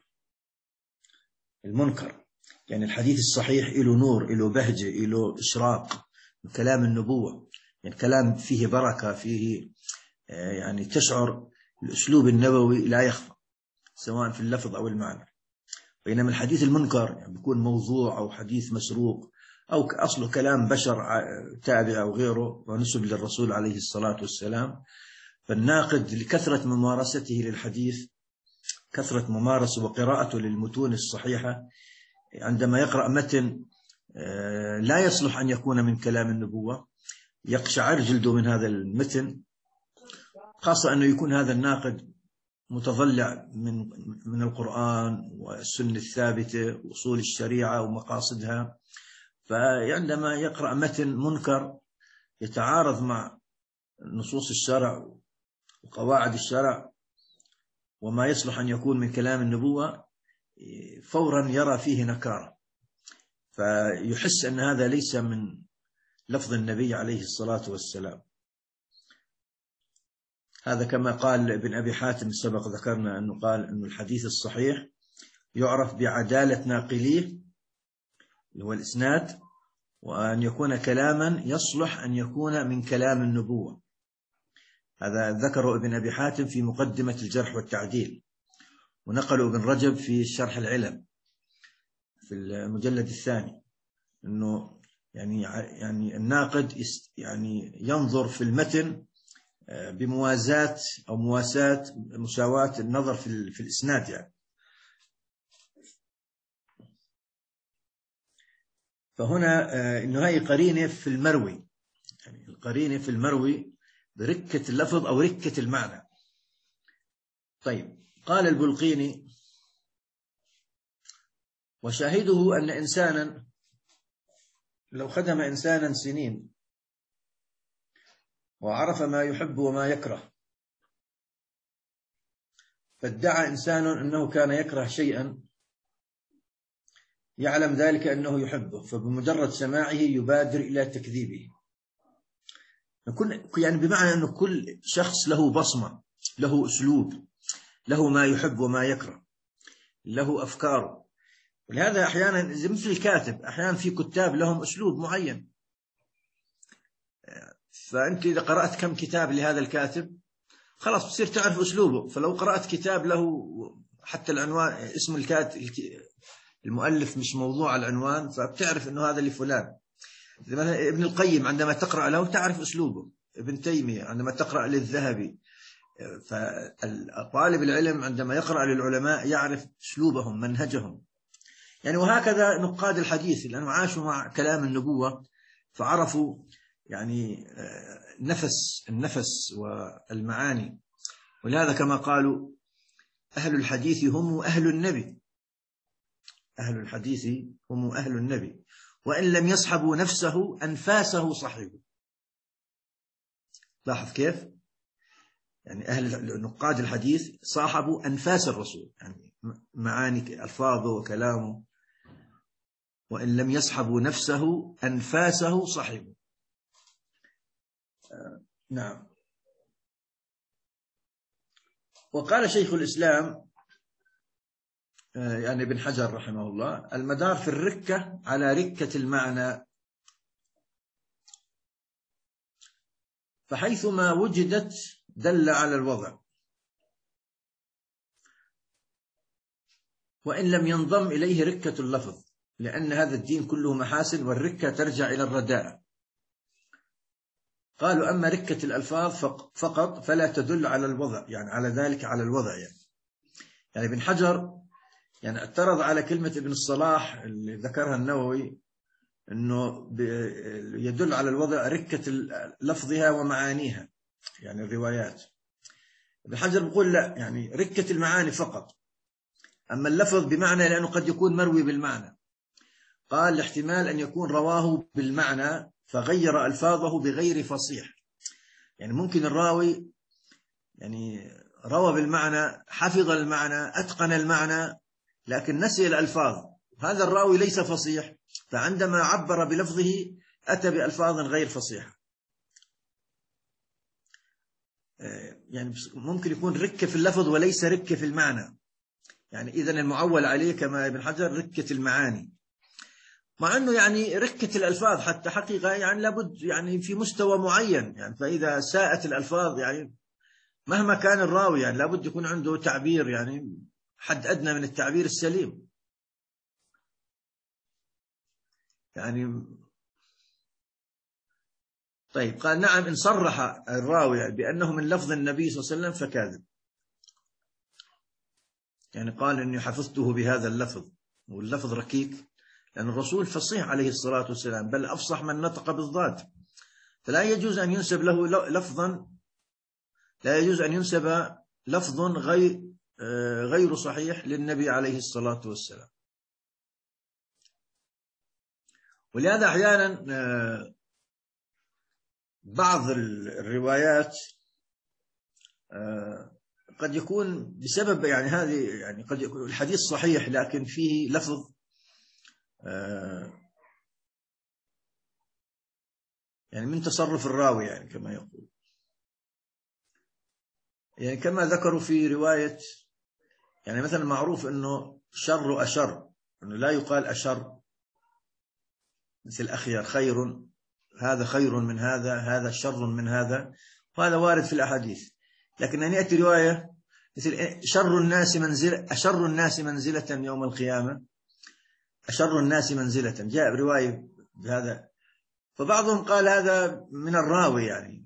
المنكر يعني الحديث الصحيح له نور، له بهجة، له إشراق، كلام النبوة، يعني كلام فيه بركة، فيه يعني تشعر الأسلوب النبوي لا يخفى سواء في اللفظ أو المعنى. بينما الحديث المنكر يعني بيكون موضوع أو حديث مسروق أو أصله كلام بشر تابع أو غيره ونسب للرسول عليه الصلاة والسلام. فالناقد لكثرة ممارسته للحديث، كثرة ممارسة وقراءته للمتون الصحيحة، عندما يقرأ متن لا يصلح أن يكون من كلام النبوة يقشعر جلده من هذا المتن، خاصة أنه يكون هذا الناقد متضلع من من القرآن والسنة الثابتة وأصول الشريعة ومقاصدها. فعندما يقرأ متن منكر يتعارض مع نصوص الشرع وقواعد الشرع وما يصلح أن يكون من كلام النبوة، فورا يرى فيه نكارة، فيحس أن هذا ليس من لفظ النبي عليه الصلاة والسلام. هذا كما قال ابن أبي حاتم، سبق ذكرنا أنه قال أن الحديث الصحيح يعرف بعدالة ناقليه اللي هو الإسناد، وأن يكون كلاما يصلح أن يكون من كلام النبوة. هذا ذكره ابن أبي حاتم في مقدمة الجرح والتعديل، ونقله ابن رجب في شرح العلم في المجلد الثاني، أنه يعني يعني الناقد يعني ينظر في المتن بموازاة أو مواساة مساواة النظر في في الإسناد يعني. فهنا إنه هي قرينة في المروي، يعني القرينة في المروي بركة اللفظ أو ركة المعنى. طيب، قال البلقيني: وشاهده أن إنسانا لو خدم إنسانا سنين وعرف ما يحب وما يكره، فادعى إنسان أنه كان يكره شيئا يعلم ذلك أنه يحبه، فبمجرد سماعه يبادر إلى تكذيبه. يعني بمعنى أن كل شخص له بصمة، له أسلوب، له ما يحب وما يكره، له أفكاره. ولهذا أحيانا مثل الكاتب، أحيانا في كتاب لهم أسلوب معين، فأنت إذا قرأت كم كتاب لهذا الكاتب خلاص بتصير تعرف أسلوبه. فلو قرأت كتاب له حتى العنوان اسم الكاتب المؤلف مش موضوع العنوان، فبتعرف أنه هذا لفلان. مثلا ابن القيم عندما تقرأ له تعرف أسلوبه، ابن تيمية عندما تقرأ للذهبي. فطالب العلم عندما يقرأ للعلماء يعرف أسلوبهم، منهجهم يعني. وهكذا نقاد الحديث لأنه عاشوا مع كلام النبوة فعرفوا يعني نفس النفس والمعاني. ولهذا كما قالوا: أهل الحديث هم أهل النبي، أهل الحديث هم أهل النبي، وإن لم يصحبوا نفسه أنفاسه صحبوا. لاحظ كيف يعني أهل نقاد الحديث صاحبوا أنفاس الرسول، يعني معاني ألفاظه وكلامه، وإن لم يصحبوا نفسه أنفاسه صحبوا. آه نعم. وقال شيخ الإسلام آه يعني ابن حجر رحمه الله: المدار في الركة على ركة المعنى، فحيثما وجدت دل على الوضع، وإن لم ينضم إليه ركة اللفظ، لأن هذا الدين كله محاسن، والركة ترجع إلى الرداء. قالوا: أما ركة الألفاظ فقط فلا تدل على الوضع، يعني على ذلك على الوضع يعني. يعني ابن حجر يعني اعترض على كلمة ابن الصلاح اللي ذكرها النووي أنه يدل على الوضع ركة لفظها ومعانيها، يعني الروايات. ابن حجر بيقول لا، يعني ركة المعاني فقط، أما اللفظ بمعنى لأنه قد يكون مروي بالمعنى. قال الاحتمال أن يكون رواه بالمعنى فغير ألفاظه بغير فصيح، يعني ممكن الراوي يعني روى بالمعنى، حفظ المعنى، أتقن المعنى، لكن نسي الألفاظ. هذا الراوي ليس فصيح، فعندما عبر بلفظه أتى بألفاظ غير فصيحة. يعني ممكن يكون ركة في اللفظ وليس ركة في المعنى، يعني إذن المعول عليه كما ابن حجر ركة المعاني، مع أنه يعني ركة الألفاظ حتى حقيقة يعني لابد يعني في مستوى معين، يعني فإذا ساءت الألفاظ يعني مهما كان الراوي يعني لابد يكون عنده تعبير، يعني حد أدنى من التعبير السليم. يعني طيب، قال نعم إن صرح الراوي بأنه من لفظ النبي صلى الله عليه وسلم فكاذب، يعني قال إني حفظته بهذا اللفظ، واللفظ ركيك، لأن الرسول فصيح عليه الصلاة والسلام، بل أفصح من نطق بالضاد، فلا يجوز أن ينسب له لفظا، لا يجوز أن ينسب لفظ غير غير صحيح للنبي عليه الصلاة والسلام. ولهذا أحيانا بعض الروايات قد يكون بسبب يعني هذه، يعني قد يكون الحديث صحيح لكن فيه لفظ يعني من تصرف الراوي، يعني كما يقول، يعني كما ذكروا في رواية، يعني مثلا معروف أنه شر أشر، أنه لا يقال أشر، مثل أخير خير، هذا خير من هذا، هذا شر من هذا، وهذا وارد في الأحاديث. لكن أن يأتي رواية مثل شر الناس منزلة، أشر الناس منزلة يوم القيامة، أشر الناس منزلة، جاء برواية بهذا، فبعضهم قال هذا من الراوي يعني،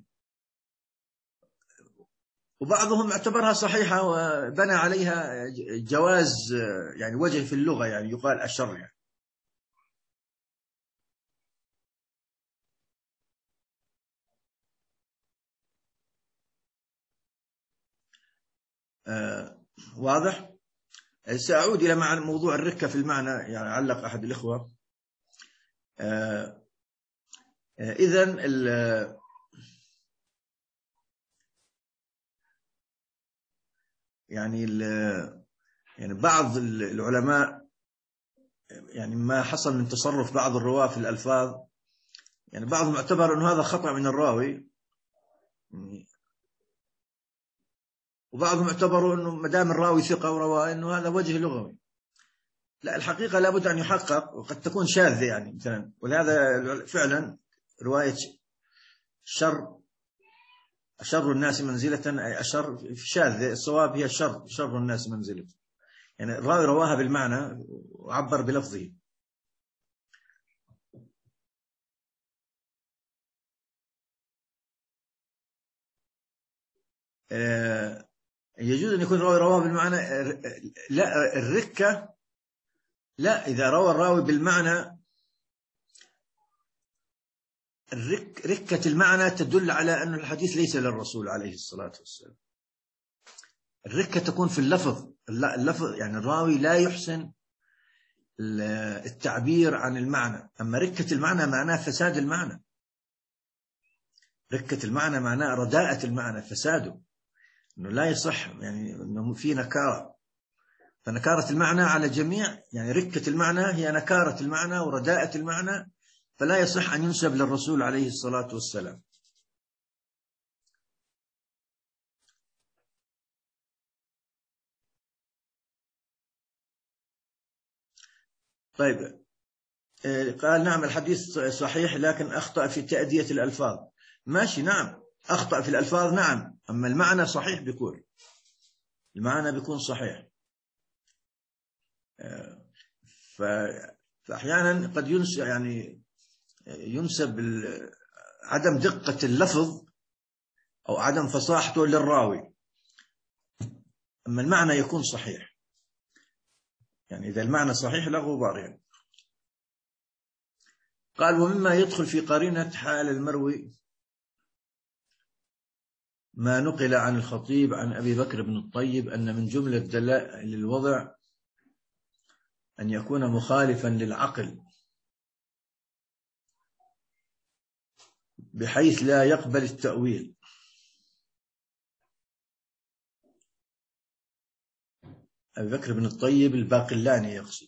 وبعضهم اعتبرها صحيحة وبنى عليها جواز، يعني وجه في اللغة، يعني يقال أشر يعني. آه واضح. سأعود إلى معنى موضوع الركة في المعنى، يعني علق أحد الإخوة. آه آه إذن يعني يعني بعض العلماء يعني ما حصل من تصرف بعض الرواة في الألفاظ، يعني بعضهم اعتبر أنه هذا خطأ من الراوي، وبعضهم اعتبروا أنه مدام الراوي ثقة ورواه أنه هذا وجه لغوي. لا، الحقيقة لابد أن يحقق، وقد تكون شاذة يعني مثلا، ولهذا فعلا رواية شر أشر الناس منزلة أي أشر شاذة، الصواب هي شر شر الناس منزلة، يعني الراوي رواها بالمعنى وعبر بلفظه. يجوز أن يكون الراوي رواه بالمعنى، لا الركة لا، إذا روى الراوي بالمعنى، الرك ركة المعنى تدل على أن الحديث ليس للرسول عليه الصلاة والسلام. الركة تكون في اللفظ، اللفظ يعني الراوي لا يحسن التعبير عن المعنى، أما ركة المعنى معناه فساد المعنى، ركة المعنى معناه رداءة المعنى، فساده، أنه لا يصح، يعني أنه في نكارة، فنكارة المعنى على جميع، يعني ركة المعنى هي نكارة المعنى ورداءة المعنى، فلا يصح أن ينسب للرسول عليه الصلاة والسلام. طيب، قال نعم الحديث صحيح لكن أخطأ في تأدية الألفاظ. ماشي، نعم أخطأ في الألفاظ، نعم، أما المعنى صحيح، بيكون المعنى بيكون صحيح. فأحيانا قد ينسب، يعني ينسب عدم دقة اللفظ أو عدم فصاحته للراوي، أما المعنى يكون صحيح. يعني إذا المعنى صحيح لا غبار يعني. قال ومما يدخل في قرينة حال المروي ما نقل عن الخطيب عن أبي بكر بن الطيب أن من جملة دلائل الوضع أن يكون مخالفا للعقل بحيث لا يقبل التأويل. أبي بكر بن الطيب الباقلاني يقصد.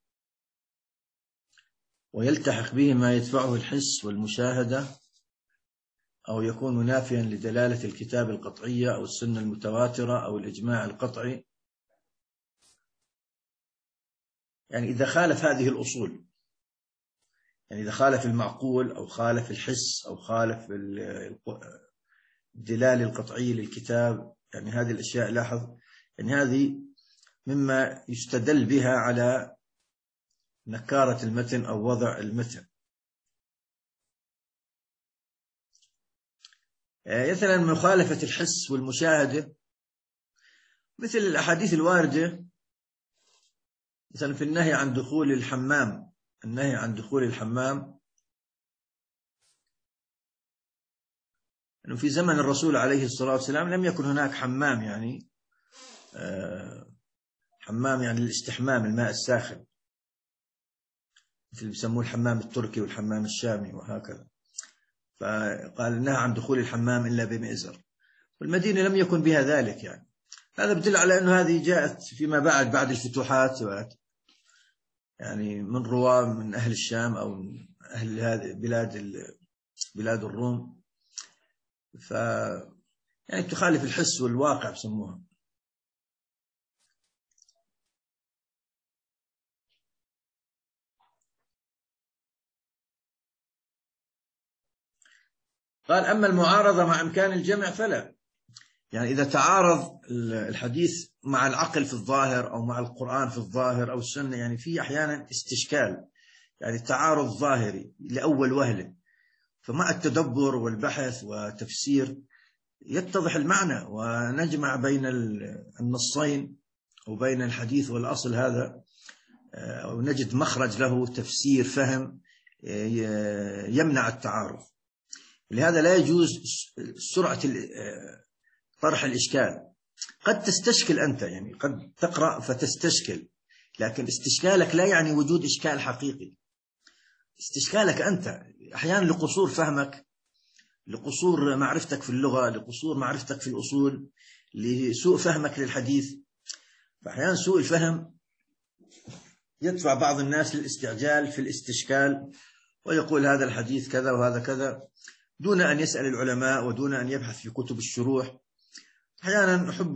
ويلتحق به ما يدفعه الحس والمشاهدة أو يكون منافيا لدلالة الكتاب القطعية أو السنة المتواترة أو الإجماع القطعي. يعني إذا خالف هذه الأصول، يعني إذا خالف المعقول أو خالف الحس أو خالف الدلالة القطعية للكتاب، يعني هذه الأشياء لاحظ يعني هذه مما يستدل بها على نكارة المتن أو وضع المتن. مثلا مخالفة الحس والمشاهدة مثل الأحاديث الواردة مثلا في النهي عن دخول الحمام، النهي عن دخول الحمام أنه في زمن الرسول عليه الصلاة والسلام لم يكن هناك حمام، يعني حمام يعني الاستحمام الماء الساخن مثل بيسموه الحمام التركي والحمام الشامي وهكذا. فقال النهي عن دخول الحمام إلا بمئزر، والمدينة لم يكن بها ذلك. يعني هذا بدل على أنه هذه جاءت فيما بعد بعد الفتوحات، يعني من رواة من أهل الشام أو من أهل هذه بلاد بلاد الروم، ف يعني تخالف الحس والواقع بسموها. قال أما المعارضة مع إمكان الجمع فلا، يعني إذا تعارض الحديث مع العقل في الظاهر أو مع القرآن في الظاهر أو السنة، يعني في أحيانا استشكال، يعني تعارض ظاهري لأول وهلة، فمع التدبر والبحث وتفسير يتضح المعنى ونجمع بين النصين وبين الحديث والأصل هذا، ونجد مخرج له تفسير فهم يمنع التعارض. لهذا لا يجوز سرعة طرح الإشكال. قد تستشكل أنت، يعني قد تقرأ فتستشكل، لكن استشكالك لا يعني وجود إشكال حقيقي. استشكالك أنت أحيانا لقصور فهمك، لقصور معرفتك في اللغة، لقصور معرفتك في الأصول، لسوء فهمك للحديث. فأحيانا سوء الفهم يدفع بعض الناس للاستعجال في الاستشكال ويقول هذا الحديث كذا وهذا كذا دون أن يسأل العلماء ودون أن يبحث في كتب الشروح. أحيانا نحب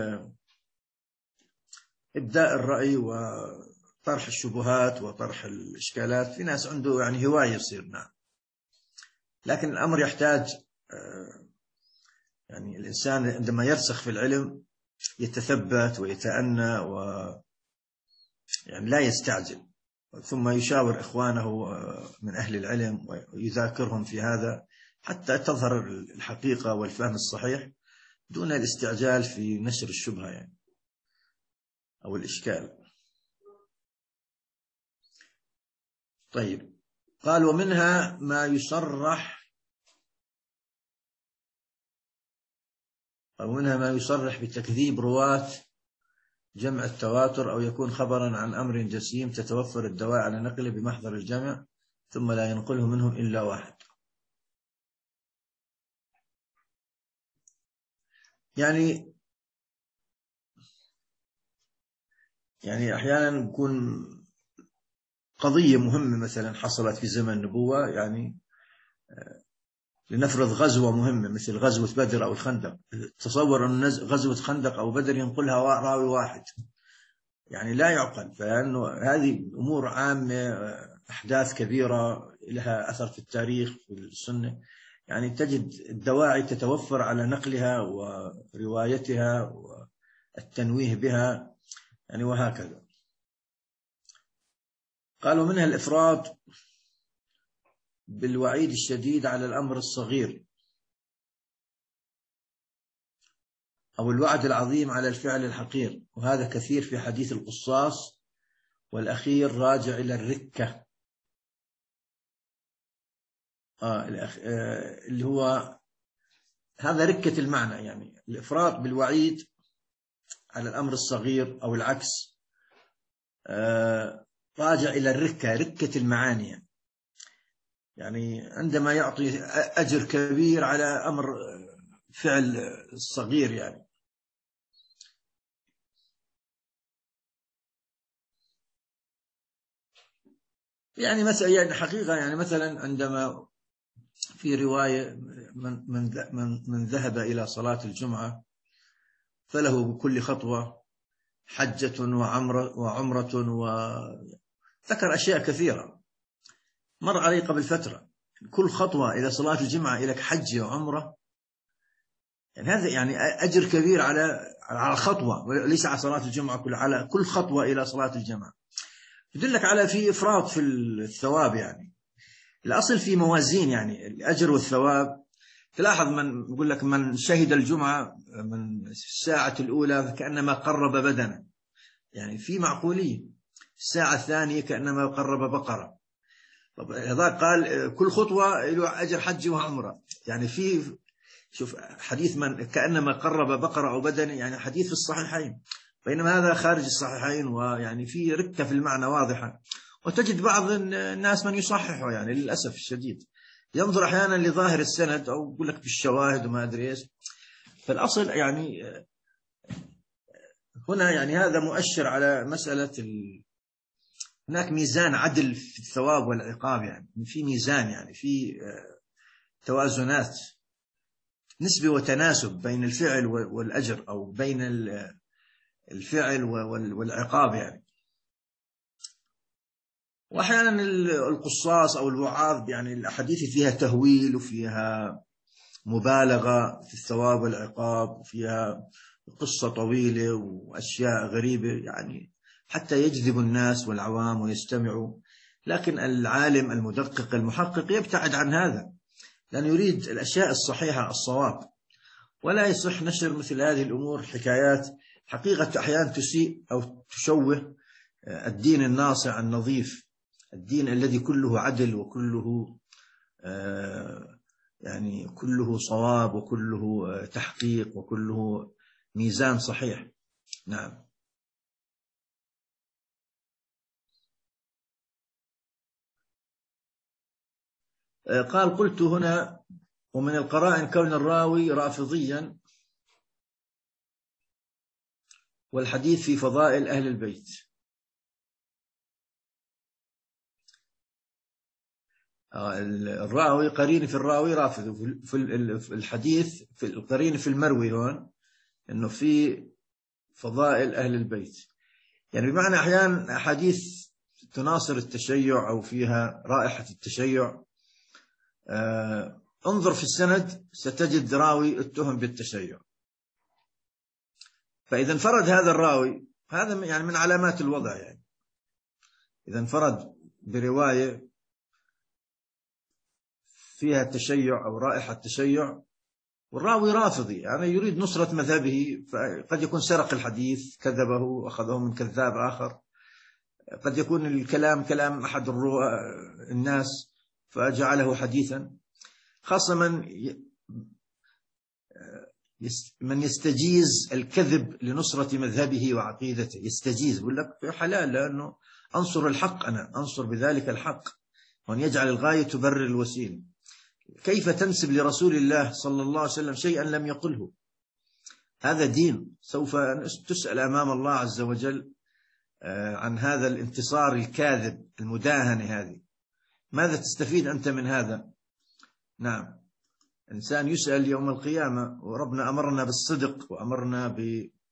إبداء الرأي وطرح الشبهات وطرح الإشكالات، في ناس عنده يعني هواية يصير نعم، لكن الأمر يحتاج يعني الإنسان عندما يرسخ في العلم يتثبت ويتأنى و يعني لا يستعجل، ثم يشاور إخوانه من أهل العلم ويذاكرهم في هذا حتى تظهر الحقيقة والفهم الصحيح دون الاستعجال في نشر الشبهة يعني أو الإشكال. طيب قال ومنها ما يصرح أو منها ما يصرح بتكذيب رواة جمع التواتر أو يكون خبرا عن أمر جسيم تتوفر الدواء على نقله بمحضر الجمع ثم لا ينقله منهم إلا واحد. يعني يعني أحيانا يكون قضية مهمة مثلا حصلت في زمن النبوة، يعني لنفرض غزوة مهمة مثل غزوة بدر أو الخندق، تصور أن غزوة خندق أو بدر ينقلها راوي واحد، يعني لا يعقل، فلأنه هذه أمور عامة أحداث كبيرة لها أثر في التاريخ في السنة، يعني تجد الدواعي تتوفر على نقلها وروايتها والتنويه بها يعني وهكذا. قالوا منها الإفراط بالوعيد الشديد على الأمر الصغير أو الوعد العظيم على الفعل الحقير، وهذا كثير في حديث القصاص والأخير راجع إلى الركة. آه الأخ... آه اللي هو هذا ركة المعنى، يعني الإفراط بالوعيد على الأمر الصغير أو العكس. آه راجع إلى الركة، ركة المعاني، يعني. يعني عندما يعطي أجر كبير على أمر فعل صغير، يعني. يعني مثلا، يعني حقيقة، يعني مثلا عندما في رواية من من من من ذهب إلى صلاة الجمعة فله بكل خطوة حجة وعمرة وعمرة، وذكر أشياء كثيرة مر علي قبل فترة. كل خطوة إلى صلاة الجمعة إليك حج وعمرة، يعني هذا يعني أجر كبير على على خطوة، وليس على صلاة الجمعة، كل على كل خطوة إلى صلاة الجمعة. يدلك على في إفراط في الثواب، يعني الأصل في موازين، يعني الأجر والثواب. تلاحظ من يقول لك من شهد الجمعة من الساعة الأولى كأنما قرب بدنا، يعني في معقولية. الساعة الثانية كأنما قرب بقرة. طب هذا قال كل خطوة له أجر حج وعمرة، يعني في شوف حديث من كأنما قرب بقرة أو بدن، يعني حديث في الصحيحين، بينما هذا خارج الصحيحين، ويعني في ركة في المعنى واضحة. وتجد بعض الناس من يصححه، يعني للأسف الشديد ينظر أحيانا لظاهر السند أو يقول لك بالشواهد وما أدري إيش. فالأصل يعني هنا، يعني هذا مؤشر على مسألة ال... هناك ميزان عدل في الثواب والعقاب، يعني في ميزان، يعني في توازنات، نسبة وتناسب بين الفعل والأجر، أو بين الفعل والعقاب، يعني. وأحيانا القصاص أو الوعاظ، يعني الأحاديث فيها تهويل وفيها مبالغة في الثواب والعقاب، وفيها قصة طويلة وأشياء غريبة، يعني حتى يجذب الناس والعوام ويستمعوا. لكن العالم المدقق المحقق يبتعد عن هذا، لأنه يريد الأشياء الصحيحة الصواب، ولا يصح نشر مثل هذه الأمور، حكايات حقيقة أحيانا تسيء أو تشوه الدين الناصع النظيف، الدين الذي كله عدل وكله يعني كله صواب وكله تحقيق وكله ميزان صحيح. نعم. قال قلت هنا: ومن القرائن كون الراوي رافضيا، والحديث في فضائل أهل البيت. الراوي قرين في الراوي رافض، في الحديث في القرين في المروي هون إنه في فضائل أهل البيت، يعني بمعنى أحيانا أحاديث تناصر التشيع أو فيها رائحة التشيع. آه انظر في السند ستجد راوي اتهم بالتشيع، فإذا انفرد هذا الراوي، هذا يعني من علامات الوضع، يعني إذا انفرد برواية فيها تشيع أو رائحة تشيع، والراوي رافضي، يعني يريد نصرة مذهبه، فقد يكون سرق الحديث، كذبه، أخذه من كذاب آخر، قد يكون الكلام كلام أحد الناس فجعله حديثا. خاصة من من يستجيز الكذب لنصرة مذهبه وعقيدته، يستجيز، يقول لك في حلال لأنه أنصر الحق، أنا أنصر بذلك الحق، وأن يجعل الغاية تبرر الوسيلة. كيف تنسب لرسول الله صلى الله عليه وسلم شيئا لم يقله؟ هذا دين، سوف تسأل أمام الله عز وجل عن هذا الانتصار الكاذب، المداهنة هذه. ماذا تستفيد أنت من هذا؟ نعم، إنسان يسأل يوم القيامة، وربنا أمرنا بالصدق، وأمرنا ب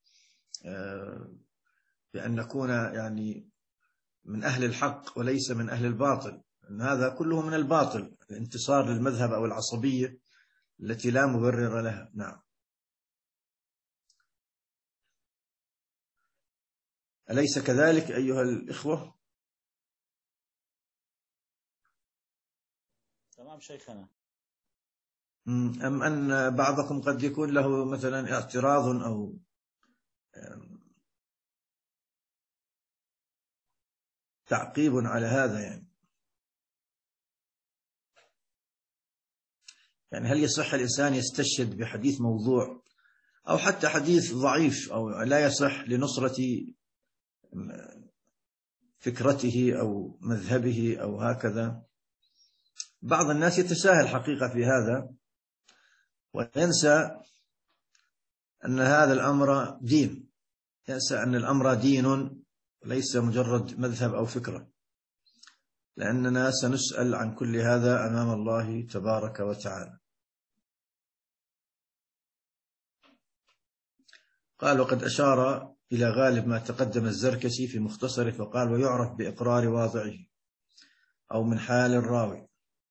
بأن نكون يعني من أهل الحق وليس من أهل الباطل، أن هذا كله من الباطل، الانتصار للمذهب أو العصبية التي لا مبرر لها. نعم. أليس كذلك أيها الإخوة؟ تمام شيخنا. أم أن بعضكم قد يكون له مثلا اعتراض أو تعقيب على هذا يعني يعني هل يصح الإنسان يستشهد بحديث موضوع أو حتى حديث ضعيف أو لا يصح لنصرة فكرته أو مذهبه أو هكذا؟ بعض الناس يتساهل حقيقة في هذا وينسى أن هذا الأمر دين، ينسى أن الأمر دين ليس مجرد مذهب أو فكرة، لأننا سنسأل عن كل هذا أمام الله تبارك وتعالى. قال: وقد أشار إلى غالب ما تقدم الزركشي في مختصره فقال: ويعرف بإقرار واضعه أو من حال الراوي.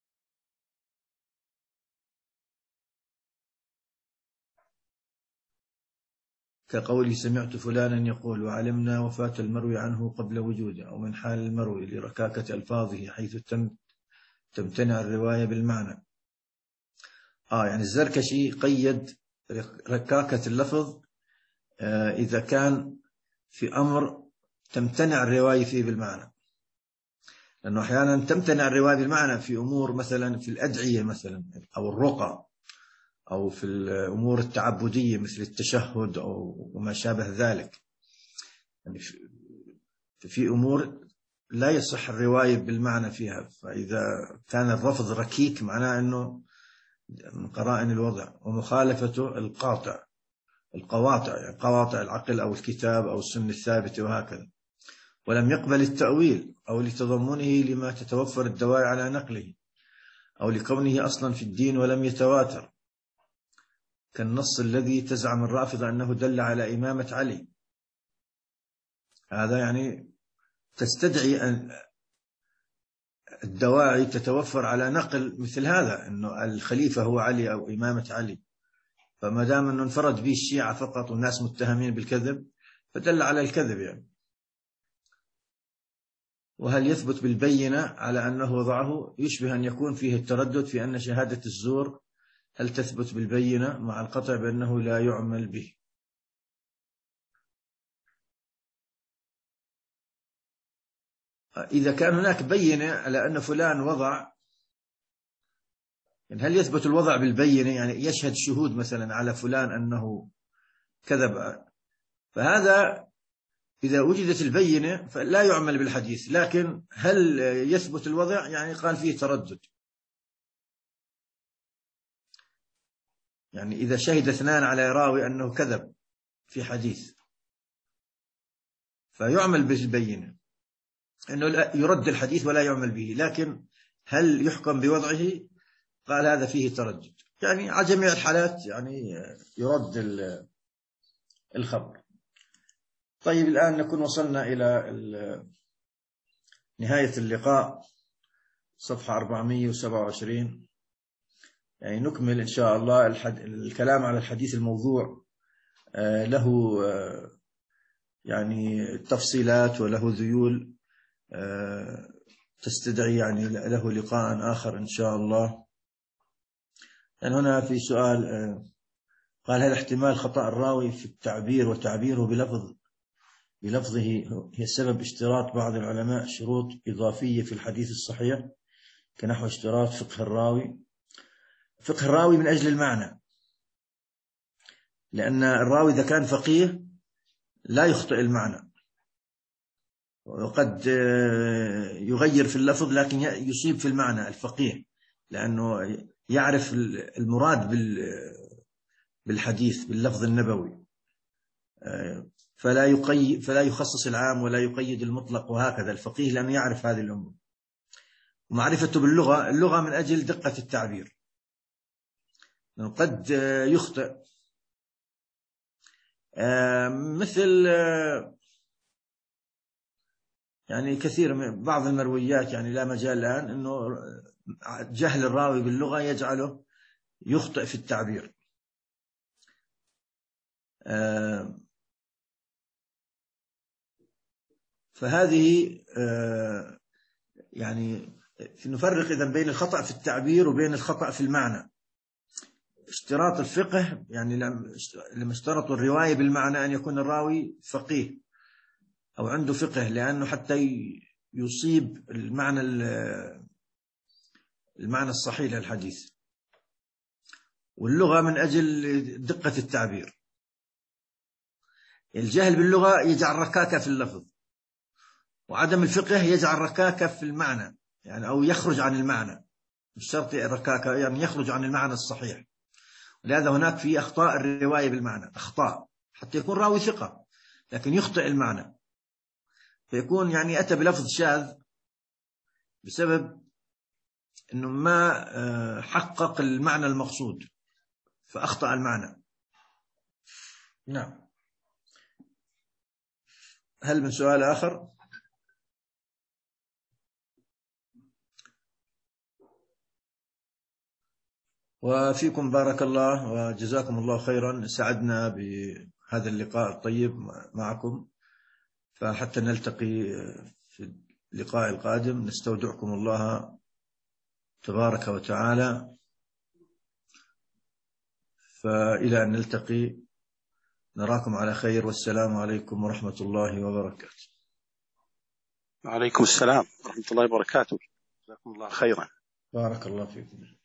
كقوله: سمعت فلانا يقول، وعلمنا وفاة المروي عنه قبل وجوده، أو من حال المروي لركاكة ألفاظه حيث تم تمتنع الرواية بالمعنى. آه يعني الزركشي قيد ركاكة اللفظ آه إذا كان في أمر تمتنع الرواية فيه بالمعنى، لأنه أحيانا تمتنع الرواية بالمعنى في أمور مثلا في الأدعية مثلا أو الرقى أو في الأمور التعبدية مثل التشهد أو وما شابه ذلك. يعني في أمور لا يصح الرواية بالمعنى فيها، فإذا كان الرفض ركيك معناه أنه من قرائن الوضع ومخالفته القاطع القواطع يعني قواطع العقل أو الكتاب أو السنة الثابتة وهكذا، ولم يقبل التأويل أو لتضمنه لما تتوفر الدواعي على نقله أو لكونه أصلا في الدين ولم يتواتر، كالنص الذي تزعم الرافضة أنه دل على إمامة علي. هذا يعني تستدعي أن الدواعي تتوفر على نقل مثل هذا، أنه الخليفة هو علي أو إمامة علي، فما دام أنه انفرد به الشيعة فقط والناس متهمين بالكذب فدل على الكذب يعني. وهل يثبت بالبينة على أنه وضعه؟ يشبه أن يكون فيه التردد في أن شهادة الزور هل تثبت بالبينة مع القطع بأنه لا يعمل به. إذا كان هناك بينة على أن فلان وضع، يعني هل يثبت الوضع بالبينة؟ يعني يشهد شهود مثلا على فلان أنه كذب، فهذا إذا وجدت البينة فلا يعمل بالحديث. لكن هل يثبت الوضع؟ يعني قال فيه تردد، يعني إذا شهد اثنان على راوي أنه كذب في حديث فيعمل بالبينة أنه يرد الحديث ولا يعمل به، لكن هل يحكم بوضعه؟ قال هذا فيه تردد، يعني على جميع الحالات يعني يرد الخبر. طيب الآن نكون وصلنا إلى نهاية اللقاء، صفحة أربعمئة وسبعة وعشرين، يعني نكمل إن شاء الله الكلام على الحديث الموضوع. له يعني تفصيلات وله ذيول تستدعي يعني له لقاء آخر إن شاء الله. يعني هنا في سؤال قال: هل احتمال خطأ الراوي في التعبير وتعبيره بلفظ بلفظه هي سبب اشتراط بعض العلماء شروط إضافية في الحديث الصحيح كنحو اشتراط فقه الراوي؟ فقه الراوي من أجل المعنى، لأن الراوي إذا كان فقيه لا يخطئ المعنى، وقد يغير في اللفظ لكن يصيب في المعنى الفقيه، لأنه يعرف المراد بالحديث باللفظ النبوي، فلا يقيد فلا يخصص العام ولا يقيد المطلق، وهكذا الفقيه لأنه يعرف هذه الأمور. ومعرفته باللغة، اللغة من أجل دقة التعبير، قد يخطئ مثل يعني كثير من بعض المرويات، يعني لا مجال الآن أنه جهل الراوي باللغة يجعله يخطئ في التعبير. فهذه يعني نفرق إذن بين الخطأ في التعبير وبين الخطأ في المعنى. اشتراط الفقه يعني لما اشترطوا الرواية بالمعنى أن يكون الراوي فقيه أو عنده فقه، لأنه حتى يصيب المعنى المعنى الصحيح للحديث، واللغة من أجل دقة التعبير. الجهل باللغة يجعل ركاكة في اللفظ، وعدم الفقه يجعل ركاكة في المعنى، يعني أو يخرج عن المعنى، مش شرط ركاكة، يعني يخرج عن المعنى الصحيح. ولهذا هناك في أخطاء الرواية بالمعنى، أخطاء حتى يكون راوي ثقة لكن يخطئ المعنى، فيكون يعني أتى بلفظ شاذ بسبب أنه ما حقق المعنى المقصود فأخطأ المعنى. نعم. هل من سؤال آخر؟ وفيكم بارك الله وجزاكم الله خيرا، سعدنا بهذا اللقاء الطيب معكم، فحتى نلتقي في اللقاء القادم نستودعكم الله تبارك وتعالى، فإلى أن نلتقي نراكم على خير، والسلام عليكم ورحمة الله وبركاته. وعليكم السلام ورحمة الله وبركاته، جزاكم الله خيرا. بارك الله فيكم.